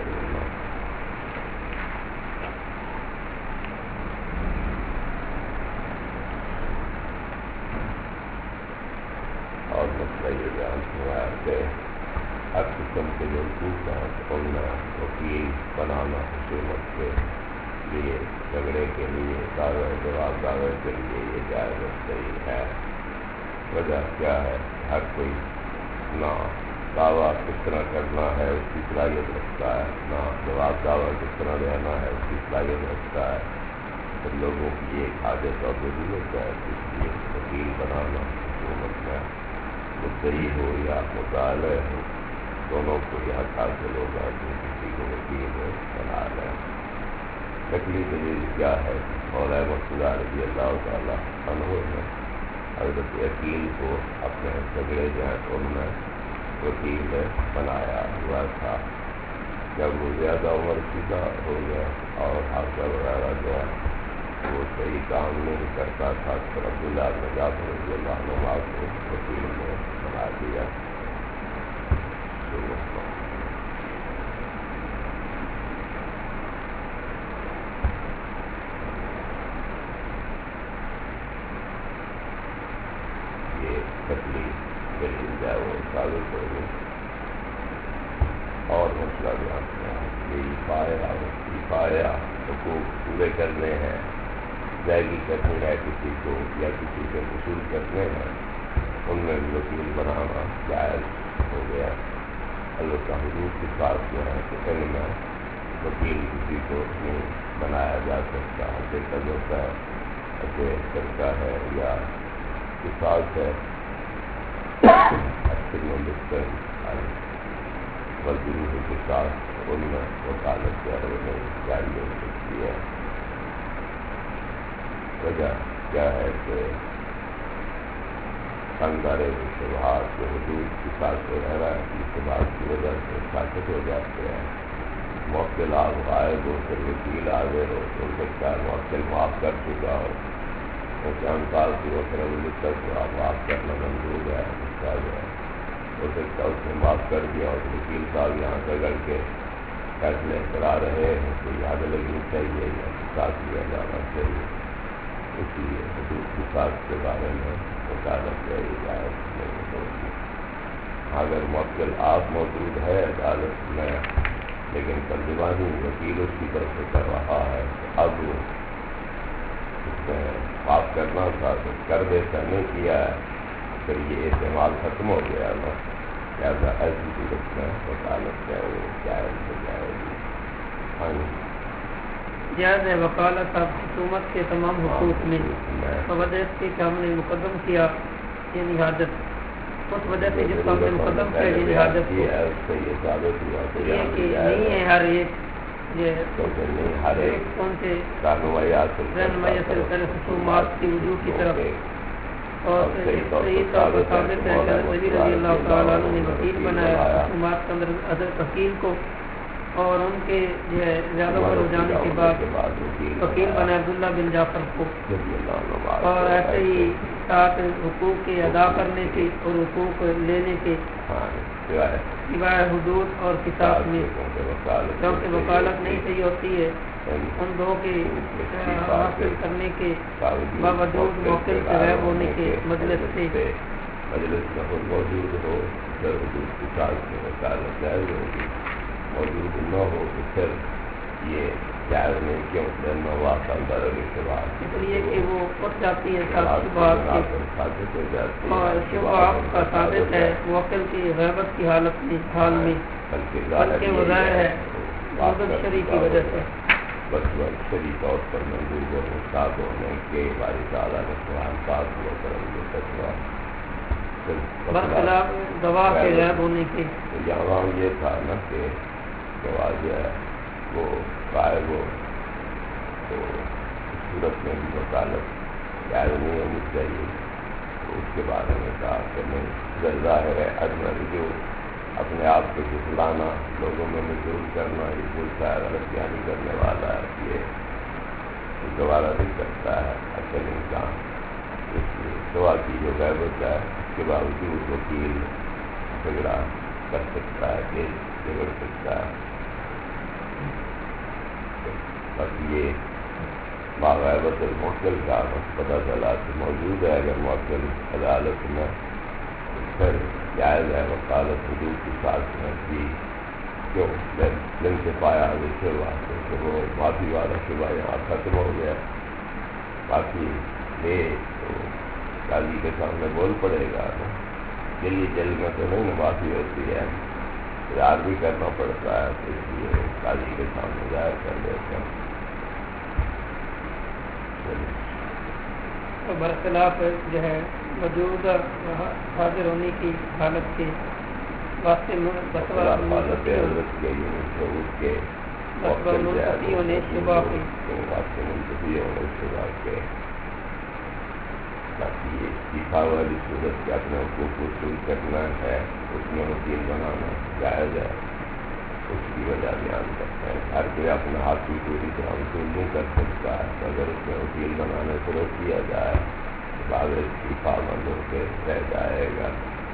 اور مسئلہ یہ بیان ہوا ہے کہ ہر قسم کے جو حقوق ہیں ان میں وکیل بنانا خصومت کے لیے جھگڑے کے لیے دعوے جواب دعوے کے لیے یہ جائز صحیح ہے. وجہ کیا ہے؟ ہر کوئی نہ دعویٰ کس طرح کرنا ہے اس کی صلاحیت رکھتا ہے، نہ جواب دعویٰ کس طرح دینا ہے اس کی صلاحیت رکھتا ہے. تو لوگوں کی ایک حاجت اور ضرورت ہے اس لیے وکیل بنانا حکومت میں مدعی ہو یا مطالعہ ہو دونوں کو یہ حق حاصل ہوگا کہ کسی کو وکیل بنا لیں. نقلی دلیل کیا ہے؟ مولانا مرتضیٰ رضی اللہ تعالیٰ عنہ نے حضرت عقیل کو اپنے جھگڑے جو ہیں ان میں وکیل بنایا ہوا تھا. جب وہ زیادہ عمر سیدھا ہو گیا اور حادثہ وغیرہ جو ہے وہ صحیح کام نہیں کرتا تھا تو عبداللہ بن جعفر رضی اللہ عنہ کو وکیل نے بنا دیا. یہ تکلیف دلیل جائے وہ ثابت ہوگی. اور مسئلہ بیان کیا یہ پایا حقوق پورے کرنے ہیں، ادائیگی کرنی ہے کسی کو یا کسی سے وصول کرنے ہیں، ان میں وکیل بنانا جائز ہو گیا. البتہ حدود کے ساتھ جو ہے کہ ان میں وکیل کسی کو نہیں بنایا جا سکتا. حقیقت ہوتا ہے ایسے کرتا ہے یا قصاص ہے اچھے مستقل مزدور کے ساتھ ان میں وکالت جو ہے انہیں جاری ہو سکتی ہے. وجہ کیا ہے کہ خاندارے شبہات کے حدود کے ساتھ وغیرہ اس بات کی وجہ سے ساکت ہو جاتے ہیں. موکل آپ آئے ہو پھر وکیل آ گئے ہو تو سکتا ہے موکل معاف کر چکا ہو تو چند سال کی وہ طرح لکھت کو آپ معاف کرنا منظور ہے اس کا جو ہے ہو سکتا ہے اس نے معاف کر دیا اور وکیل صاحب یہاں رگڑ کے فیصلے کرا رہے ہیں تو یاد لگنی چاہیے یا ساتھ لیا جانا چاہیے. اس لیے حدود کے ساتھ کے بارے میں وکالت ہے اجازت نہیں ہوگی. اگر موکل آپ موجود ہے عدالت میں لیکن ترجمانی وکیل اس کی طرف سے کر رہا ہے تو اب اس میں معاف کرنا تھا تو کر دیتا نہیں کیا ہے پھر یہ استعمال ختم ہو گیا نا. لہٰذا ایسی صورت میں وکالت ہے وہ جائز ہو جائے گی. ہاں جائز ہے وکالت اب حکومت کے تمام حقوق میں وجہ سے کہ ہم نے مقدم کیا یعنی حاجت اس وجہ سے جس کو ہم نے مقدم کیا یعنی حاجت یہ ثابت ہوا کہ نہیں ہے ہر ایک ہر ایک کون سے رہنمائی حاصل کرے خصومات کی وجوہ کی طرف اور صحیح طور پر ثابت ہے کہ علی رضی اللہ تعالیٰ عنہ نے وکیل بنایا خصومات کے اندر حضرت وکیل کو اور ان کے جو ہے زیادہ پر ہو جانے کے بعد وکیل بنا عبداللہ بن جعفر کو، اور ایسے ہی ساتھ حقوق کے ادا کرنے کے اور حقوق لینے کے سوائے حدود اور قصاص میں، کیونکہ وکالت نہیں صحیح ہوتی ہے ان دو کے حاصل کرنے کے باوجود موکل سے غائب ہونے کے مجلس سے میں خود موجود ہو، پھر حدود قصاص میں وکالت جائز ہوگی، موجود نہ ہو تو پھر یہ جائز نہیں، کیونکہ نواز برعلی کے بعد اس لیے کہ وہ اٹھ جاتی ہے شبہات اور شبہات کا ثابت ہے موکل کی غیبت کی حال میں، بلکہ وہ ظاہر ہے مدد شریع کی وجہ سے بس شریع طور پر منظور و مستعد ہونے کے باری تعالیٰ نے قرآن پاک و کرم کے فتویٰ برخلاف گواہ کے غائب ہونے کے۔ یہاں یہ تھا نا کہ گواہ جو ہے وہ غائب ہو تو اس صورت میں بھی وکالت جائز نہیں ہونی چاہیے، تو اس کے بارے میں کہا کہ نہیں، ظاہر ہے اجنبی جو اپنے آپ کو جھٹلانا، لوگوں میں مجبور کرنا، یہ کوئی شاید غلط بیانی کرنے والا ہے، یہ گوارا نہیں کرتا ہے اصل انسان، اس لیے سوا کی جو غیبت ہے اس کے باوجود وکیل جھگڑا کر سکتا ہے، کیس جھگڑ سکتا ہے۔ بس یہ باغیبت الموکل کا پتہ چلا کہ موجود ہے، اگر موکل عدالت میں پھر جائز ہے وکالت حدود کے ساتھ میں بھی، کیوں دن سے پایا شبہ کہ وہ معافی والا شبہ یہاں ختم ہو گیا، باقی یہ تو قاضی کے سامنے بول پڑے گا نا، دلی جیل میں تو نہیں معافی ہوتی ہے، اظہار بھی کرنا پڑتا ہے، تو اس لیے قاضی کے سامنے ظاہر کر دیتے ہیں۔ برخلاف جو ہے موجودہ حاضر ہونے کی حالت کے واسطے حالت عزت کے منتفی ہونے شبہ کے باقی یہ استعفا والی صورت کے اپنے حقوق وصول کرنا ہے، اس میں وکیل بنانا جائز ہے، اس کی وجہ بیان کرتے ہیں۔ ہر کوئی اپنا حق کی پوری طرح وصول نہیں کر سکتا ہے، تو اگر اس میں وکیل بنانے سے روک دیا جائے تو بعد استعفا مند ہو کے رہ جائے گا۔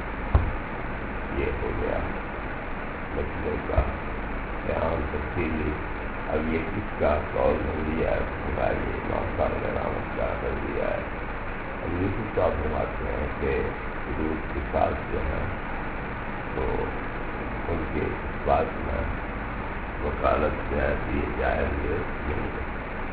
یہ ہو گیا مسئلے کا بیان تفصیلی۔ اب یہ کس کا قول نظریہ ہے؟ یہ امام صاحب نے رحمت کا نظریہ ہے۔ اب یوسف صاحب فرماتے ہیں کہ حدود کے ساتھ جو ہیں تو ان کے اس بات میں وکالت جو ہے یہ جائز نہیں ہے۔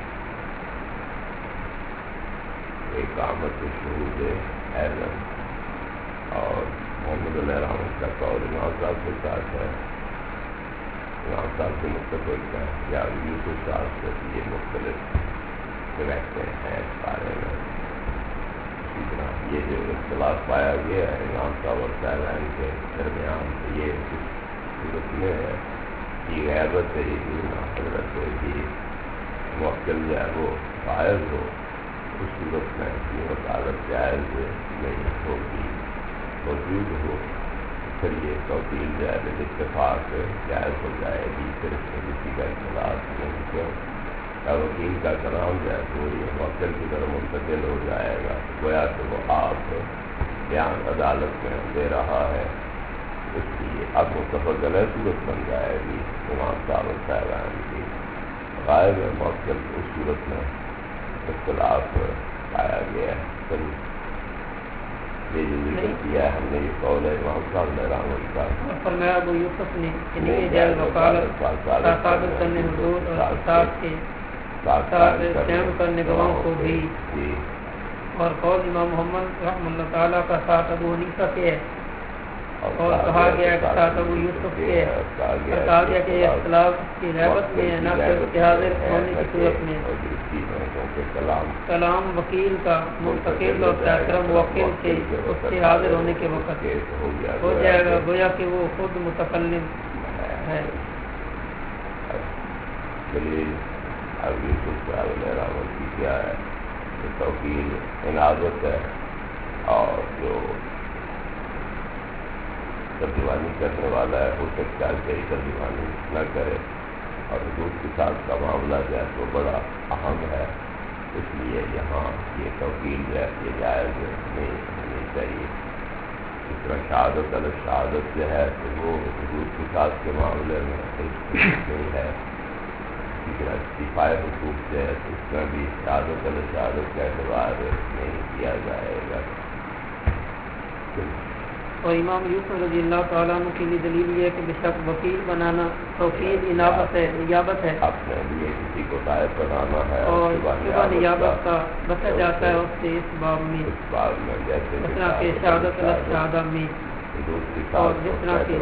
ایک آمد شہود اعظم اور محمد علیہ رحمت کا قول امام صاحب کے ساتھ ہے، امام صاحب سے متفق ہے، یا یوسف صاحب سے یہ مختلف رہتے ہیں اس بارے میں۔ اسی طرح یہ جو اختلاف پایا گیا ہے امام صاحب اور صاحبان کے درمیان، یہ اس صورت میں ہے کہ غیبت ہے حضرت کی موکل جو ہے وہ فائز ہو، اس صورت میں یہ وکالت جائز نہیں ہوگی، موجود ہو پھر یہ توکیل جو ہے اتفاق جائز ہو جائے گی، پھر اس میں کسی کا اختلاف نہیں، کیوں وکیل کا کلام جو ہے تو یہ موکل کی طرف منتقل ہو جائے گا، گویا کہ وہ آپ بیان عدالت میں دے رہا ہے، اس لیے اب متفق علیہ صورت بن جائے گی امام صاحب صاحبان کی۔ غائب موکل اس صورت میں اختلاف پایا گیا ہے، پھر یہ جو ذکر کیا ہے ہم نے یہ قول ہے امام صاحب نے رحمت کا فرمایا ابو یوسف نے کہ جائز وکالت ثابت کرنے حدود اور قصاص کے ساتھ قیام کرنے گواہوں کو بھی، اور قول امام محمد رحمۃ اللہ تعالیٰ کا ساتھ ابو حنیفہ کے ہے، اور کہا گیا کہ ساتھ ابو یوسف کے ہے، اور کہا گیا کہ یہ اختلاف کی غیبت میں ہے، نہ صرف حاضر ہونے کی صورت میں کلام وکیل کا منتقل ہوتا ہے، صرف موکل کے اس کے حاضر ہونے کے وقت ہو جائے گا، گویا کہ وہ خود متکلم ہے۔ اب یوسف صاحب نے رحمت کی کیا ہے کہ توکیل عنازت ہے، اور جو ترجمانی کرنے والا ہے، ہو سکتا ہے کہ ترجمانی نہ کرے، اور حدود کے ساتھ کا معاملہ جو ہے تو بڑا اہم ہے، اس لیے یہاں یہ توکیل جو ہے یہ جائز نہیں ہونی چاہیے۔ اس طرح شہادت علی شہادت جو ہے تو وہ حدود کے ساتھ کے معاملے میں نہیں ہے۔ اسی طرح استعفائے حقوق جو ہے تو اس میں بھی شہادت علی شہادت کا اعتبار نہیں کیا جائے گا۔ اور امام یوسف رضی اللہ تعالیٰ عنہ کے لیے دلیل یہ ہے کہ بے شک وکیل بنانا توکیل انابت ہے، نیابت ہے، اپنے لیے کسی کو نائب بنانا ہے اور صبح نیابت کا بچا جاتا ہے اس سے اس باب میں جیسے جس طرح کہ شہادت علی شہادہ میں، اور جس طرح کہ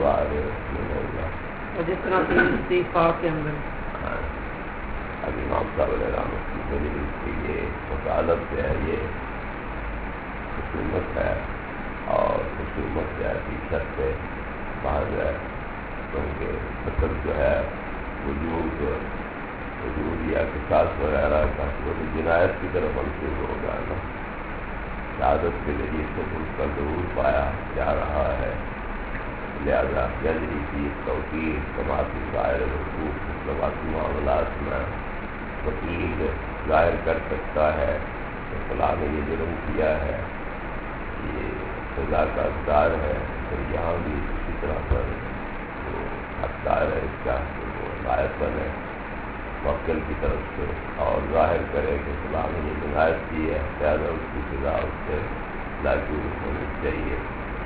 استعفاء کے اندر۔ اب امام صاحب علیہ رحمۃ کی دلیل کی یہ وکالت جو ہے یہ خصومت ہے، اور خصومت جو ہے کی شرط بعض ہے، کیونکہ اصل جو ہے وجود یا قصاص وغیرہ کا وہ جنایت کی طرف منسوخ ہوگا نا۔ شہادت کے ذریعے سے اس کا ظہور پایا جا رہا ہے، لہذا جلدی کی توقیر سماعتی ظاہر حقوق سماعتی معاملات میں وکیل ظاہر کر سکتا ہے کہ فلاں نے یہ جرم کیا ہے، یہ سزا کا حقدار ہے، پھر یہاں بھی اسی طرح پر جو حقدار ہے اس کا وہ لائق بنے موکل کی طرف سے اور ظاہر کرے کہ فلاں نے یہ جنایت کی ہے، لہٰذا اس کی سزا اس سے لاگو ہونی چاہیے۔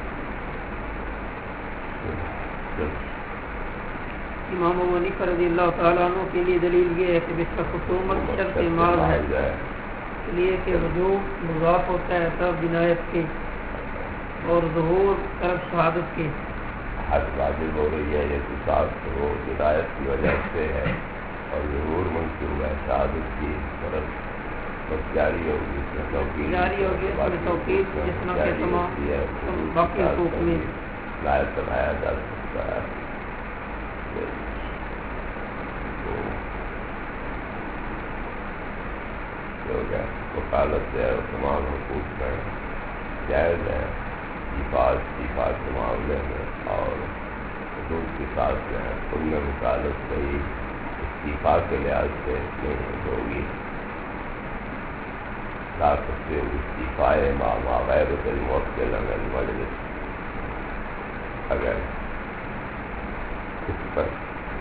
امام ابو حنیفہ رضی اللہ تعالیٰ عنہ کے لیے دلیل یہ ہے کہ بے شک خصومت شرط ماض ہے، اس لیے کہ وجوب مضاف ہوتا ہے طرف جنایت کے اور ظہور طرف شہادت کے۔ حد واجب ہو رہی ہے یہ قصاص وہ جنایت کی وجہ سے ہے، اور ظہور منصوب ہے شہادت کی طرف، بس جاری ہوگی اس میں توقیر جس طرح کے تمام باقی حقوق میں لائق بنایا جا سکتا ہے۔ وکالت ہے تمام حقوق میں جائز ہے، استعفاء کے معاملے میں اور حدود کے ساتھ جو ہے ان میں وکالت صحیح استعفاء کے لحاظ سے نہیں ہوگی۔ لا سکتے استعفاء ما غیر الموکل عن المجلس، اگر اس پر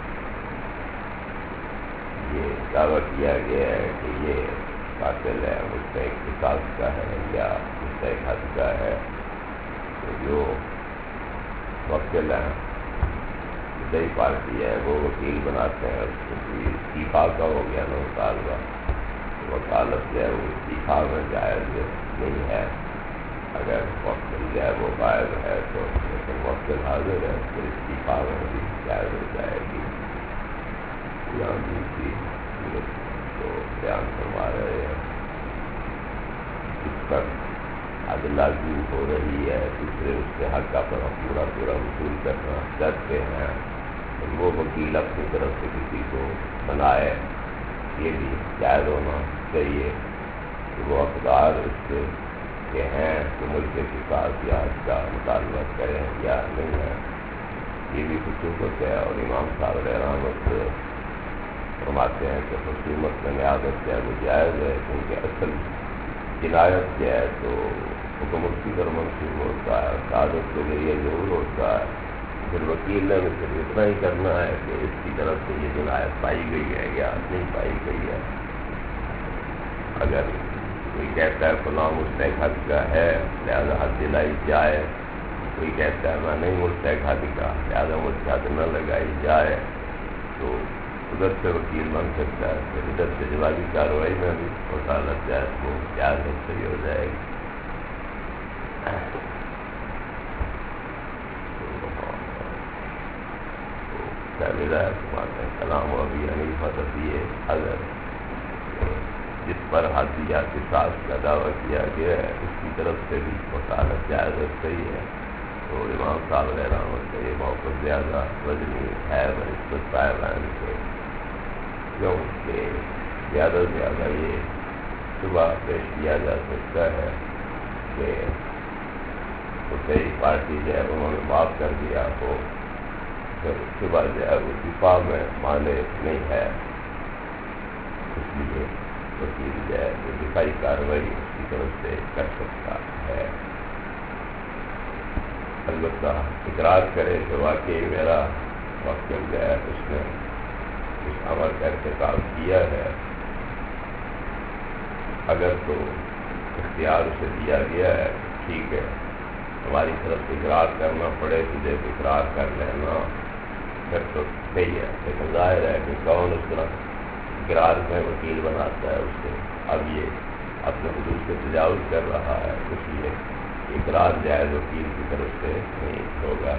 یہ دعویٰ کیا گیا ہے کہ یہ قاتل ہے، مستحق قصاص کا ہے یا مستحق حد کا ہے، تو جو موکل ہیں دئی پارٹی ہے وہ وکیل بناتے ہیں، اس کو استعفاء کا ہو گیا نا مطالبہ، وکالت جو ہے وہ استعفاء میں جائز نہیں ہے۔ اگر موکل جو ہے وہ غائب ہے تو لیکن موکل حاضر ہے تو استعفاء میں بھی جائز ہو جائے گی۔ یہاں دوسری کو بیان فرما رہے ہیں، اس پر حد لاگو ہو رہی ہے، دوسرے اس کے حق کا پر پورا وصول کرنا چاہتے ہیں، وہ وکیل اپنی طرف سے کسی کو بنائے، یہ بھی جائز ہونا چاہیے کہ وہ حقدار اس سے کہ ہیں تو ملک کے ساتھ یا اس کا مطالبہ کریں یا نہیں ہے، یہ بھی خصوصیت ہے۔ اور امام صاحب علیہ رحمۃ فرماتے ہیں کہ خصوصیت میں نیابت جو ہے وہ جائز ہے، کیونکہ اصل جنایت جو ہے تو حکم اسی پر منسوخ ہوتا ہے، شہادت کے ذریعے ضرور ہوتا ہے، پھر وکیل نے بھی صرف اتنا ہی کرنا ہے کہ اس کی طرف سے یہ جنایت پائی گئی ہے یا نہیں پائی گئی ہے۔ اگر کوئی کہتا ہے فلاں مستحق حد کا ہے لہذا حد دلائی جائے، کوئی کہتا ہے میں نہیں مستحق حد کا لہذا مجھ سے حد نہ لگائی جائے، تو ادھر سے وکیل بن سکتا ہے، پھر ادھر سے جوابی کارروائی میں بھی وکالت جائے تو اجازت صحیح ہو جائے گی۔ کلام ابھی حنیفہ تفیہ اگر جس پر حد یا قصاص کا دعویٰ کیا گیا ہے اس کی طرف سے بھی وکالت جائز صحیح ہے، تو امام صاحب علیہ رحمۃ کا یہ موقف زیادہ وزنی ہے بنسبت صاحبان سے، کیونکہ زیادہ سے زیادہ یہ صبح پیش کیا جا سکتا ہے کہ مدعی پارٹی جو ہے انہوں نے معاف کر دیا تو پھر اس کے بعد جو ہے وہ دفاع میں مانے نہیں ہے، اس لیے وکیل جو ہے وہ دفاعی کارروائی اس کی طرف سے کر سکتا ہے۔ البتہ اقرار کرے کہ واقعی میرا موکل جو ہے اس نے اس عمل کا ارتکاب کیا ہے، اگر تو اختیار اسے دیا گیا ہے ٹھیک ہے، ہماری طرف سے اقرار کرنا پڑے تجھے تو اقرار کر لینا، پھر تو صحیح ہے، لیکن ظاہر ہے کہ کون اس طرح اقرار میں وکیل بناتا ہے اس سے، اب یہ اپنے حدود سے تجاوز کر رہا ہے، اس لیے اقرار جائز وکیل کی طرف سے نہیں ہوگا۔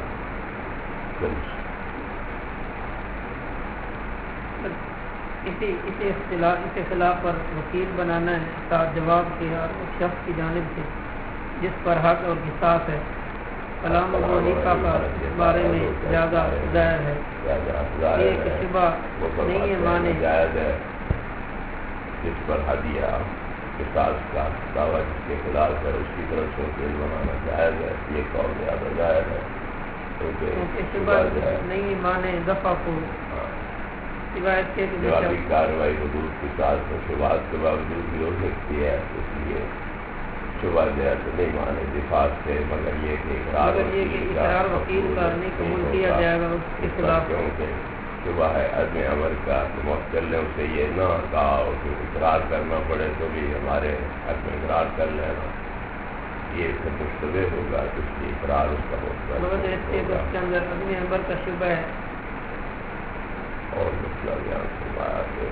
اسی اختلاف پر وکیل بنانا ہے ساتھ جواب کے اور اس شخص کی جانب سے جس پر حق اور قصاص ہے۔ کلام ابو حنیفہ کا اس بارے میں زیادہ ظاہر ہے، یہ کہ شبہ نہیں ہے مانے جائز ہے جس پر ہدیہ قصاص کا دعویٰ جس کے خلاف ہے اس کی طرف سے وکیل بنانا جائز ہے، یہ قول زیادہ ظاہر ہے، کیونکہ شبہ نہیں مانے دفعہ کو سوائے کے جوابی کارروائی حدود قصاص میں شبہات کے باوجود بھی ہو سکتی ہے، اس لیے شبہ جو ہے تو نہیں مانے دفاع سے، مگر یہ کہ اقرار وکیل کا نہیں قبول کیا جائے گا اس کے خلاف، کیونکہ شبہ ہے عدم عمل کا، تو موکل نے اسے یہ نہ کہا ہو کہ اقرار کرنا پڑے تو بھی ہمارے حق میں اقرار کر لینا، یہ پھر مشتبہ ہوگا، تو اس لیے اقرار اس کا مگر اس کے اندر عدم عمل کا شبہ ہے۔ اور مسئلہ بیان فرمایا کہ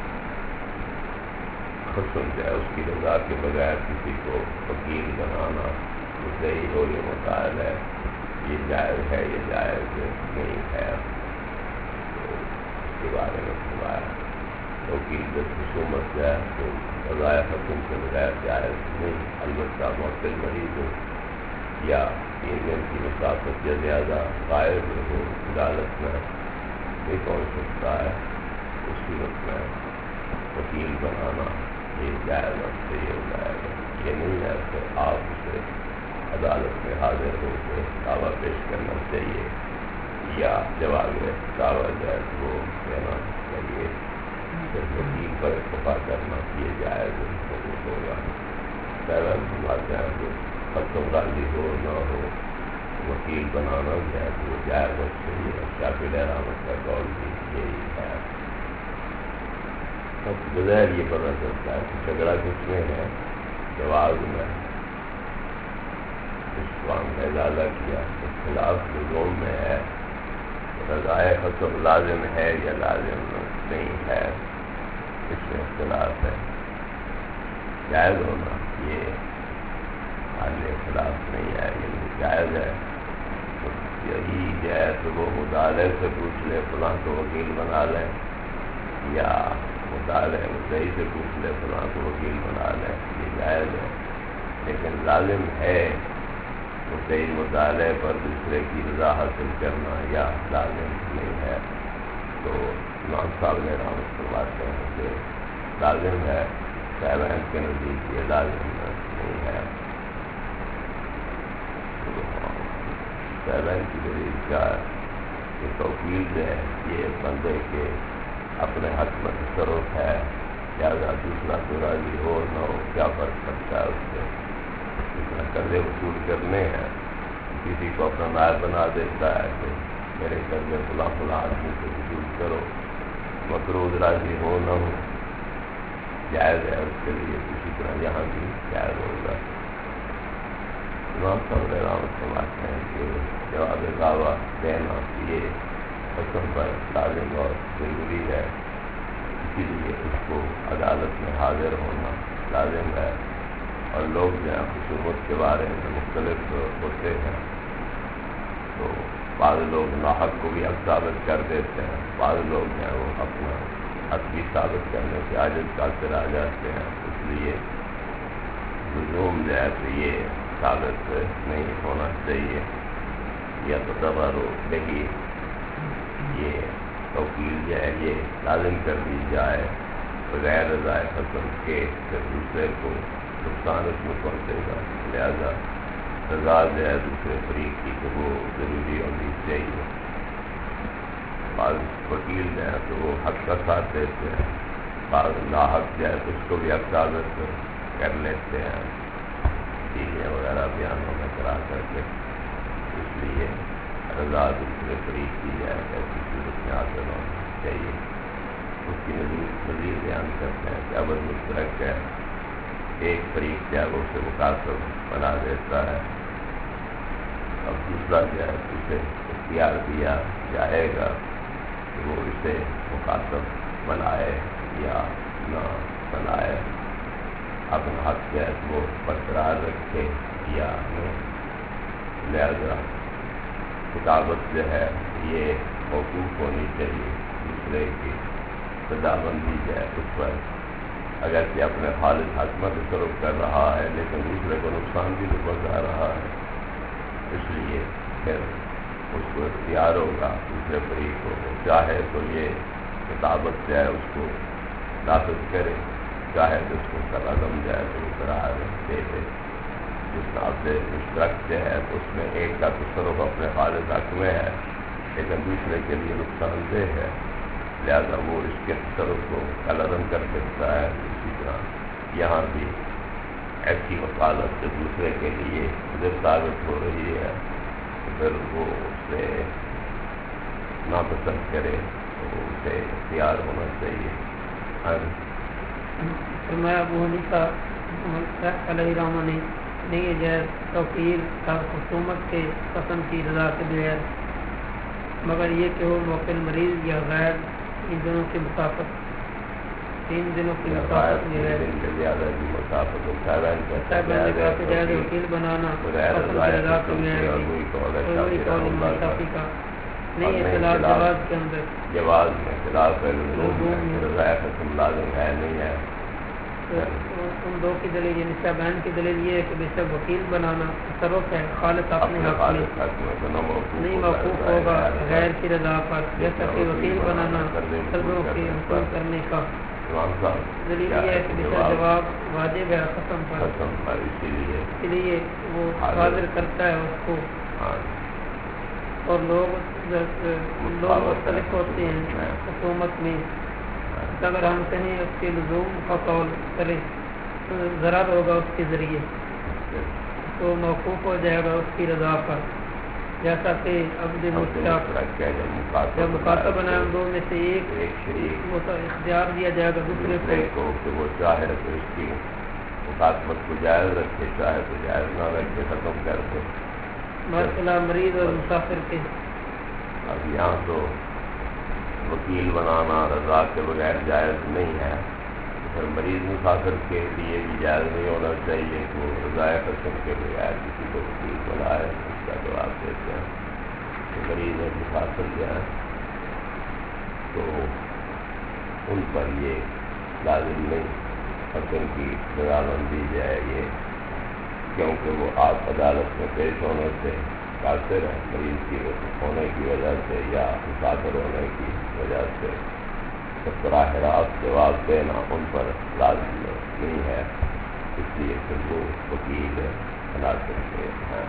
خصم جو ہے اس کی رضا کے بغیر کسی کو وکیل بنانا مدعی ہو یہ مسائل ہے، یہ جائز ہے یہ جائز نہیں ہے، تو اس کے بارے میں فرمایا وکیل جب خصومت جو ہے تو رضائے خصم کے بغیر جائز نہیں، البتہ معطل مریض ہو یا 3 دن کی مسافت یا زیادہ غائب ہو عدالت میں نہیں پہنچ سکتا ہے، اس صورت میں وکیل بنانا یہ جائز سے یہ ہو جائے گا، یہ نہیں ہے کہ آپ اسے عدالت میں حاضر ہو کے دعویٰ پیش کرنا چاہیے یا جواب دعویٰ جائز وہ کہنا چاہیے، صرف وکیل پر اتفاق کرنا یہ جائز ہوگا۔ پہلا بات ہے کہ خصم راضی ہو نہ ہو وکیل بنانا جو ہے تو جائز چاہیے، شافعی رحمۃ کا قول بھی یہی ہے۔ اب بظاہر یہ پتہ چلتا ہے کہ جھگڑا کس میں ہے، جواز میں اس قوم نے ازالہ کیا، اختلاف لزوم میں ہے، رضائے خصم لازم ہے یا لازم نہیں ہے، اس میں اختلاف ہے، جائز ہونا یہ حال اختلاف نہیں ہے، یہ جائز ہے، یہی جو ہے تو وہ مطالعے سے پوچھ لے فلاں کو وکیل بنا لیں، یا مطالعے مدعی سے پوچھ لے فلاں کو وکیل بنا لیں، یہ جائز ہے، لیکن لازم ہے مدعی مطالعے پر دوسرے کی رضا حاصل کرنا یا لازم نہیں ہے، تو امام صاحب نے رحمۃ فرماتے ہیں کہ لازم ہے، صاحبین کے نزدیک یہ لازم نہیں ہے، صاحبین کی دلیل کا کہ توکیل جو ہے یہ بندے کے اپنے حق میں تصرف ہے، لہٰذا دوسرا تو راضی ہو نہ ہو کیا فرق پڑتا ہے اس سے، جس میں قرضے وصول کرنے ہیں کسی کو اپنا نائب بنا دیتا ہے کہ میرے قرضے فلاں فلاں آدمی سے وصول کرو، مقروض راضی ہو نہ ہو جائز ہے اس کے لیے، اسی طرح یہاں بھی جائز ہوگا۔ امام صاحب رحمۃ فرماتے ہیں کہ جواب دعویٰ دینا یہ خصم پر لازم اور ضروری ہے، اسی لیے اس کو عدالت میں حاضر ہونا لازم ہے، اور لوگ جو ہیں خصومت کے بارے میں مختلف ہوتے ہیں، تو بعض لوگ ناحق کو بھی حق ثابت کر دیتے ہیں، بعض لوگ جو ہیں وہ اپنا حق بھی ثابت کرنے سے عاجز قاصر آ جاتے ہیں، اس لیے لزوم جو ہے تو یہ ثابت نہیں ہونا چاہیے، یا تصور نہیں یہ توکیل جو ہے یہ لازم کر دی جائے بغیر رضائے خصم کے، پھر دوسرے کو نقصان اس میں پہنچے گا، لہذا رضا جو ہے دوسرے فریق کی تو وہ ضروری ہونی چاہیے. بعض وکیل جو ہے تو وہ حق کا ساتھ دیتے ہیں، بعض ناحق جو ہے تو اس کو بھی حق ثابت کر لیتے ہیں چیزیں وغیرہ بیانوں میں کرا کر کے. اس لیے رضا دوسرے فریق کی جائے ایسی صورت میں حاصل ہونی چاہیے. اس کی مزید بیان کرتے ہیں کہ عبد مشترک ہے، ایک فریق جو ہے وہ اسے مقاصد بنا دیتا ہے، اب دوسرا جو ہے اسے اختیار دیا جائے گا کہ وہ اسے مقاصد بنائے یا نہ بنائے، اپنا حق جو ہے وہ برقرار رکھے یا نہ. لہذا کتابت جو ہے یہ موقوف ہونی چاہیے دوسرے کی سزا بندی جو ہے اس پر، اگرچہ اپنے خالص حق میں تصرف کر رہا ہے لیکن دوسرے کو نقصان بھی تو پہنچا رہا ہے. اس لیے پھر اس کو اختیار ہوگا دوسرے فریق کو، چاہے تو یہ کتابت جو ہے اس کو نافذ کرے، چاہے تو اس کو قلم جو ہے تو قرار دے دے. جس طرح سے مشترک جو ہے تو اس میں ایک کا تصرف اپنے خالص حق میں ہے لیکن دوسرے کے لیے نقصان دہ ہے، لہذا وہ اس کے تصرف کو قلم کر سکتا ہے. اسی طرح یہاں بھی ایسی وکالت جو دوسرے کے لیے مضر ثابت ہو رہی ہے تو پھر وہ اسے ناپسند کرے تو اسے اختیار ہونا چاہیے. فرمایا ابو حنیفہ علیہ رحمہ نے نہیں جائز توقیر کا حکومت کے قسم کی رضا کے بغیر، مگر یہ کہ وہ موکل مریض یا غیر ان دنوں کی مسافت 3 دنوں کی مسافت جو ہے جائز وکیل بنانا قسم کی رضا کے بغیر وہی قول مصطفی کا نہیں اطلاع جواز کے اندر جواز میں خلاف ہے، رضا قسم لازم ہے نہیں ہے. ان دو کی دلیل یعنی شابین کی دلیل یہ ہے کہ بے شک وکیل بنانا تصرف ہے خالص اپنے حق میں نہیں موقوف ہوگا غیر کی رضا پر، جیسا کہ وکیل بنانا قرضوں کے حکم کرنے کا دلیل یہ ہے کہ بے شک جواب واجب ہے قسم پر، اسی لیے وہ حاضر کرتا ہے اس کو. اور لوگ مختلف ہوتے ہیں حکومت میں، اگر ہم کہیں اس کے لزوم کا قول کریں تو ضرر ہوگا اس کے ذریعے تو موقوف ہو جائے گا اس کی رضا پر، جیسا کہ عبد مشترک جب مخاطب بنائے ان دو میں سے ایک اختیار دیا جائے گا دوسرے کو کہ وہ چاہے تو اس کی مخاطبت کو جائز رکھے، چاہے تو جائز نہ رکھے، ختم کر دے. مسئلہ مریض اور مسافر کے اب یہاں تو وکیل بنانا رضا کے بغیر جائز نہیں ہے، پھر مریض مسافر کے لیے بھی جائز نہیں ہونا چاہیے کہ وہ رضا قسم کے بغیر کسی کو وکیل بنائے. اس کا جواب دیتے ہیں کہ مریض اور مسافر جو ہے تو ان پر یہ لازم نہیں قسم کی رضا بندی جائے یہ، کیونکہ وہ آپ عدالت میں پیش ہونے سے قاصر ہے، مریض کی ہونے کی وجہ سے یا مسافر ہونے کی وجہ سے براہ راست جواب دینا ان پر لازم نہیں ہے. اس لیے پھر وہ وکیل بنا سکتے ہیں.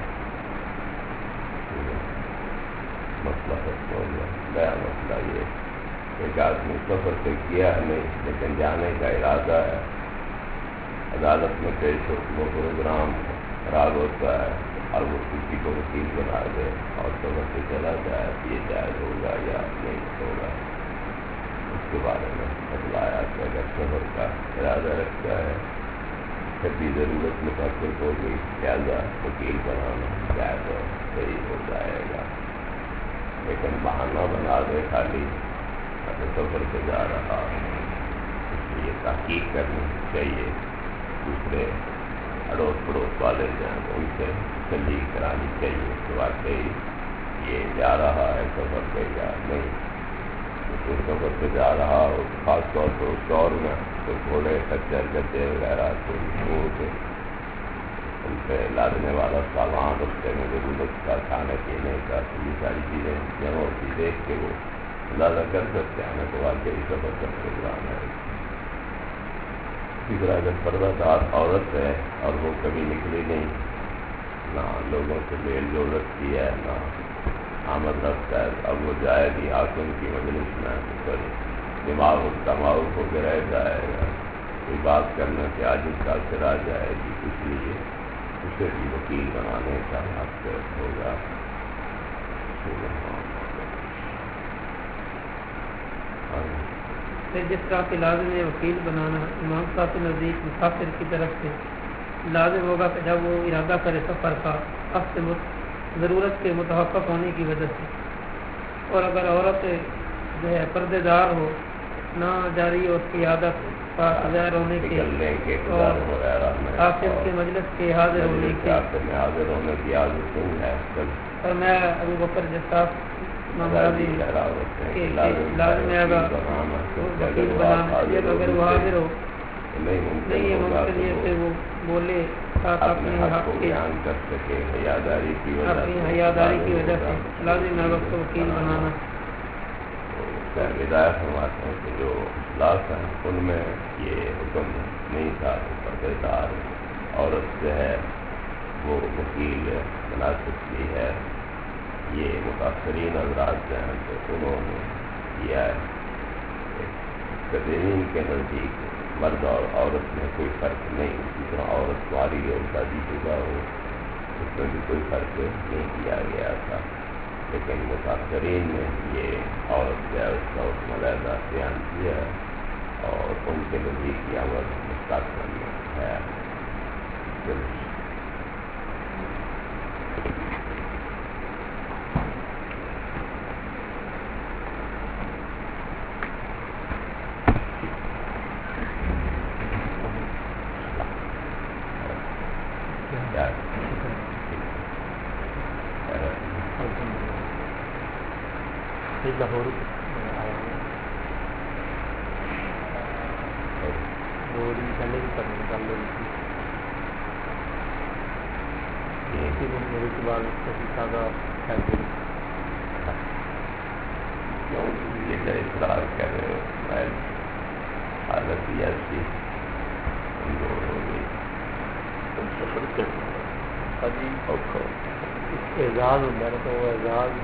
مسئلہ ختم ہو گیا. نیا مسئلہ یہ ایک آدمی سفر سے کیا ہے نہیں لیکن جانے کا ارادہ ہے، عدالت میں پیش ہو وہ پروگرام خراب ہوتا ہے اور وہ کسی کو وکیل بنا دے اور سفر سے چلا جائے، یہ جائز ہوگا یا نہیں ہوگا. اس کے بارے میں بتلایا کہ اگر سفر کا ارادہ رکھتا ہے پھر بھی ضرورت متحقق ہو گئی لہٰذا وکیل بنانا جائز اور صحیح ہو جائے گا. لیکن بہانہ بنا دے خالی سفر سے جا رہا، اس لیے تحقیق کرنی چاہیے. دوسرے اڑوس پڑوس والے جو ہیں ان سے تسلی کرانی چاہیے کہ واقعی یہ جا رہا ہے سفر پہ یا نہیں. تو سفر پہ جا رہا ہو خاص طور پر اس دور میں تو گھوڑے خچر گدے وغیرہ کوئی ان پہ لادنے والا سامان رستے میں ضرورت کا کھانے پینے کا یہ ساری چیزیں جمع ہوتی دیکھ کے وہ اندازہ کر سکتے ہیں تو واقعی سفر کا پروگرام ہے. اسی طرح اگر پردہ دار عورت ہے اور وہ کبھی نکلی نہیں نہ لوگوں سے میل جول رکھتی ہے نہ آمد رکھتا ہے. اب وہ جائے گی حاکم کی مجلس میں تو پھر دماغ اس کا معروف ہو کے رہ جائے گا, کوئی بات کرنے سے عاجز کا پھر آ جائے گی, اس لیے اسے بھی وکیل بنانے کا حق ہوگا. جس طرح سے لازم ہے وکیل بنانا, امام صاحب کے نزدیک مسافر کی طرف سے لازم ہوگا کہ جب وہ ارادہ کرے سفر کا اصل ضرورت کے متحقق ہونے کی وجہ سے, اور اگر عورت جو ہے پردے دار ہو, نہ جاری ہو اس کی عادت کا ظاہر ہونے کے اور حاکم کے مجلس کے حاضر ہونے کی عادت نہیں ہے. اور میں ابو بکر جساف لازم ہے وکیل بنانا, اگر وہ حاضر ہو نہیں ہے ممکن یہ کہ وہ بولے اپنے حق کے کر سکے حیاداری کی وجہ سے لازم ہے وقت وکیل بنانا. ہدایت فرماتے ہیں کہ جو اخلاص ہیں ان میں یہ حکم نہیں تھا کہ پردے دار عورت جو ہے وہ وکیل بنا سکتی ہے. یہ متاثرین حضرات جو ہیں تو انہوں نے کیا ہے. قدیم کے نزدیک مرد اور عورت میں کوئی فرق نہیں, اسی طرح عورت کاری ہو شادی شدہ ہو اس میں بھی کوئی فرق نہیں کیا گیا تھا, لیکن متاثرین نے یہ عورت جو ہے اس کا اس ملیحدہ بیان کیا ہے اور ان کے نزدیک یہ عمل مستقبل ہے. لاہور پہلے بھی کرنے نکال لیں میرے کے بعد سادہ اصرار کر رہے ہو حالت یہ ایسی اعزاز ہوتا ہے تو وہ اعزاز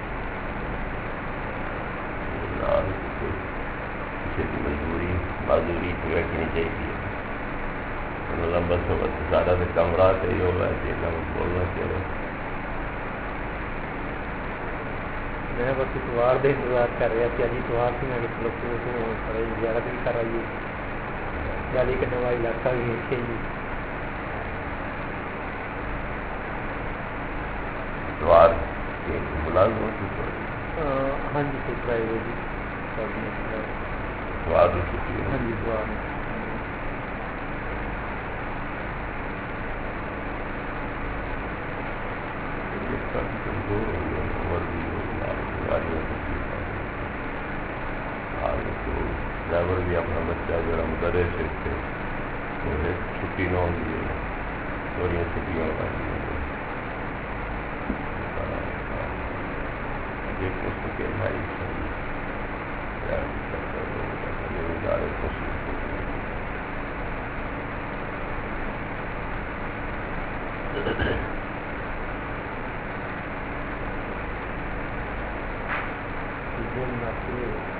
کسی کی مجبوری معذوری تو رکھنی چاہیے. لمبا سفر سے زیادہ سے کم رات ہی ہوگا بولنا چاہیے. میں بس اتوار دے انتظار کر رہا کہ اتوار سے میں زیارت بھی کر رہی ہے گاڑی کرنے والا علاقہ بھی ہے جی. اتوار کے ملازم ہوتی ہاں جی تو پرائیویٹ جی اتوار کی چھٹی ہاں جی اتوار کمزور ہو گئے عمر بھی ہو گاڑیوں تو ڈرائیور بھی اپنا بچہ جو مدرے سے تھے چھٹی نہ ہوگی تھوڑی چھٹیاں بھائی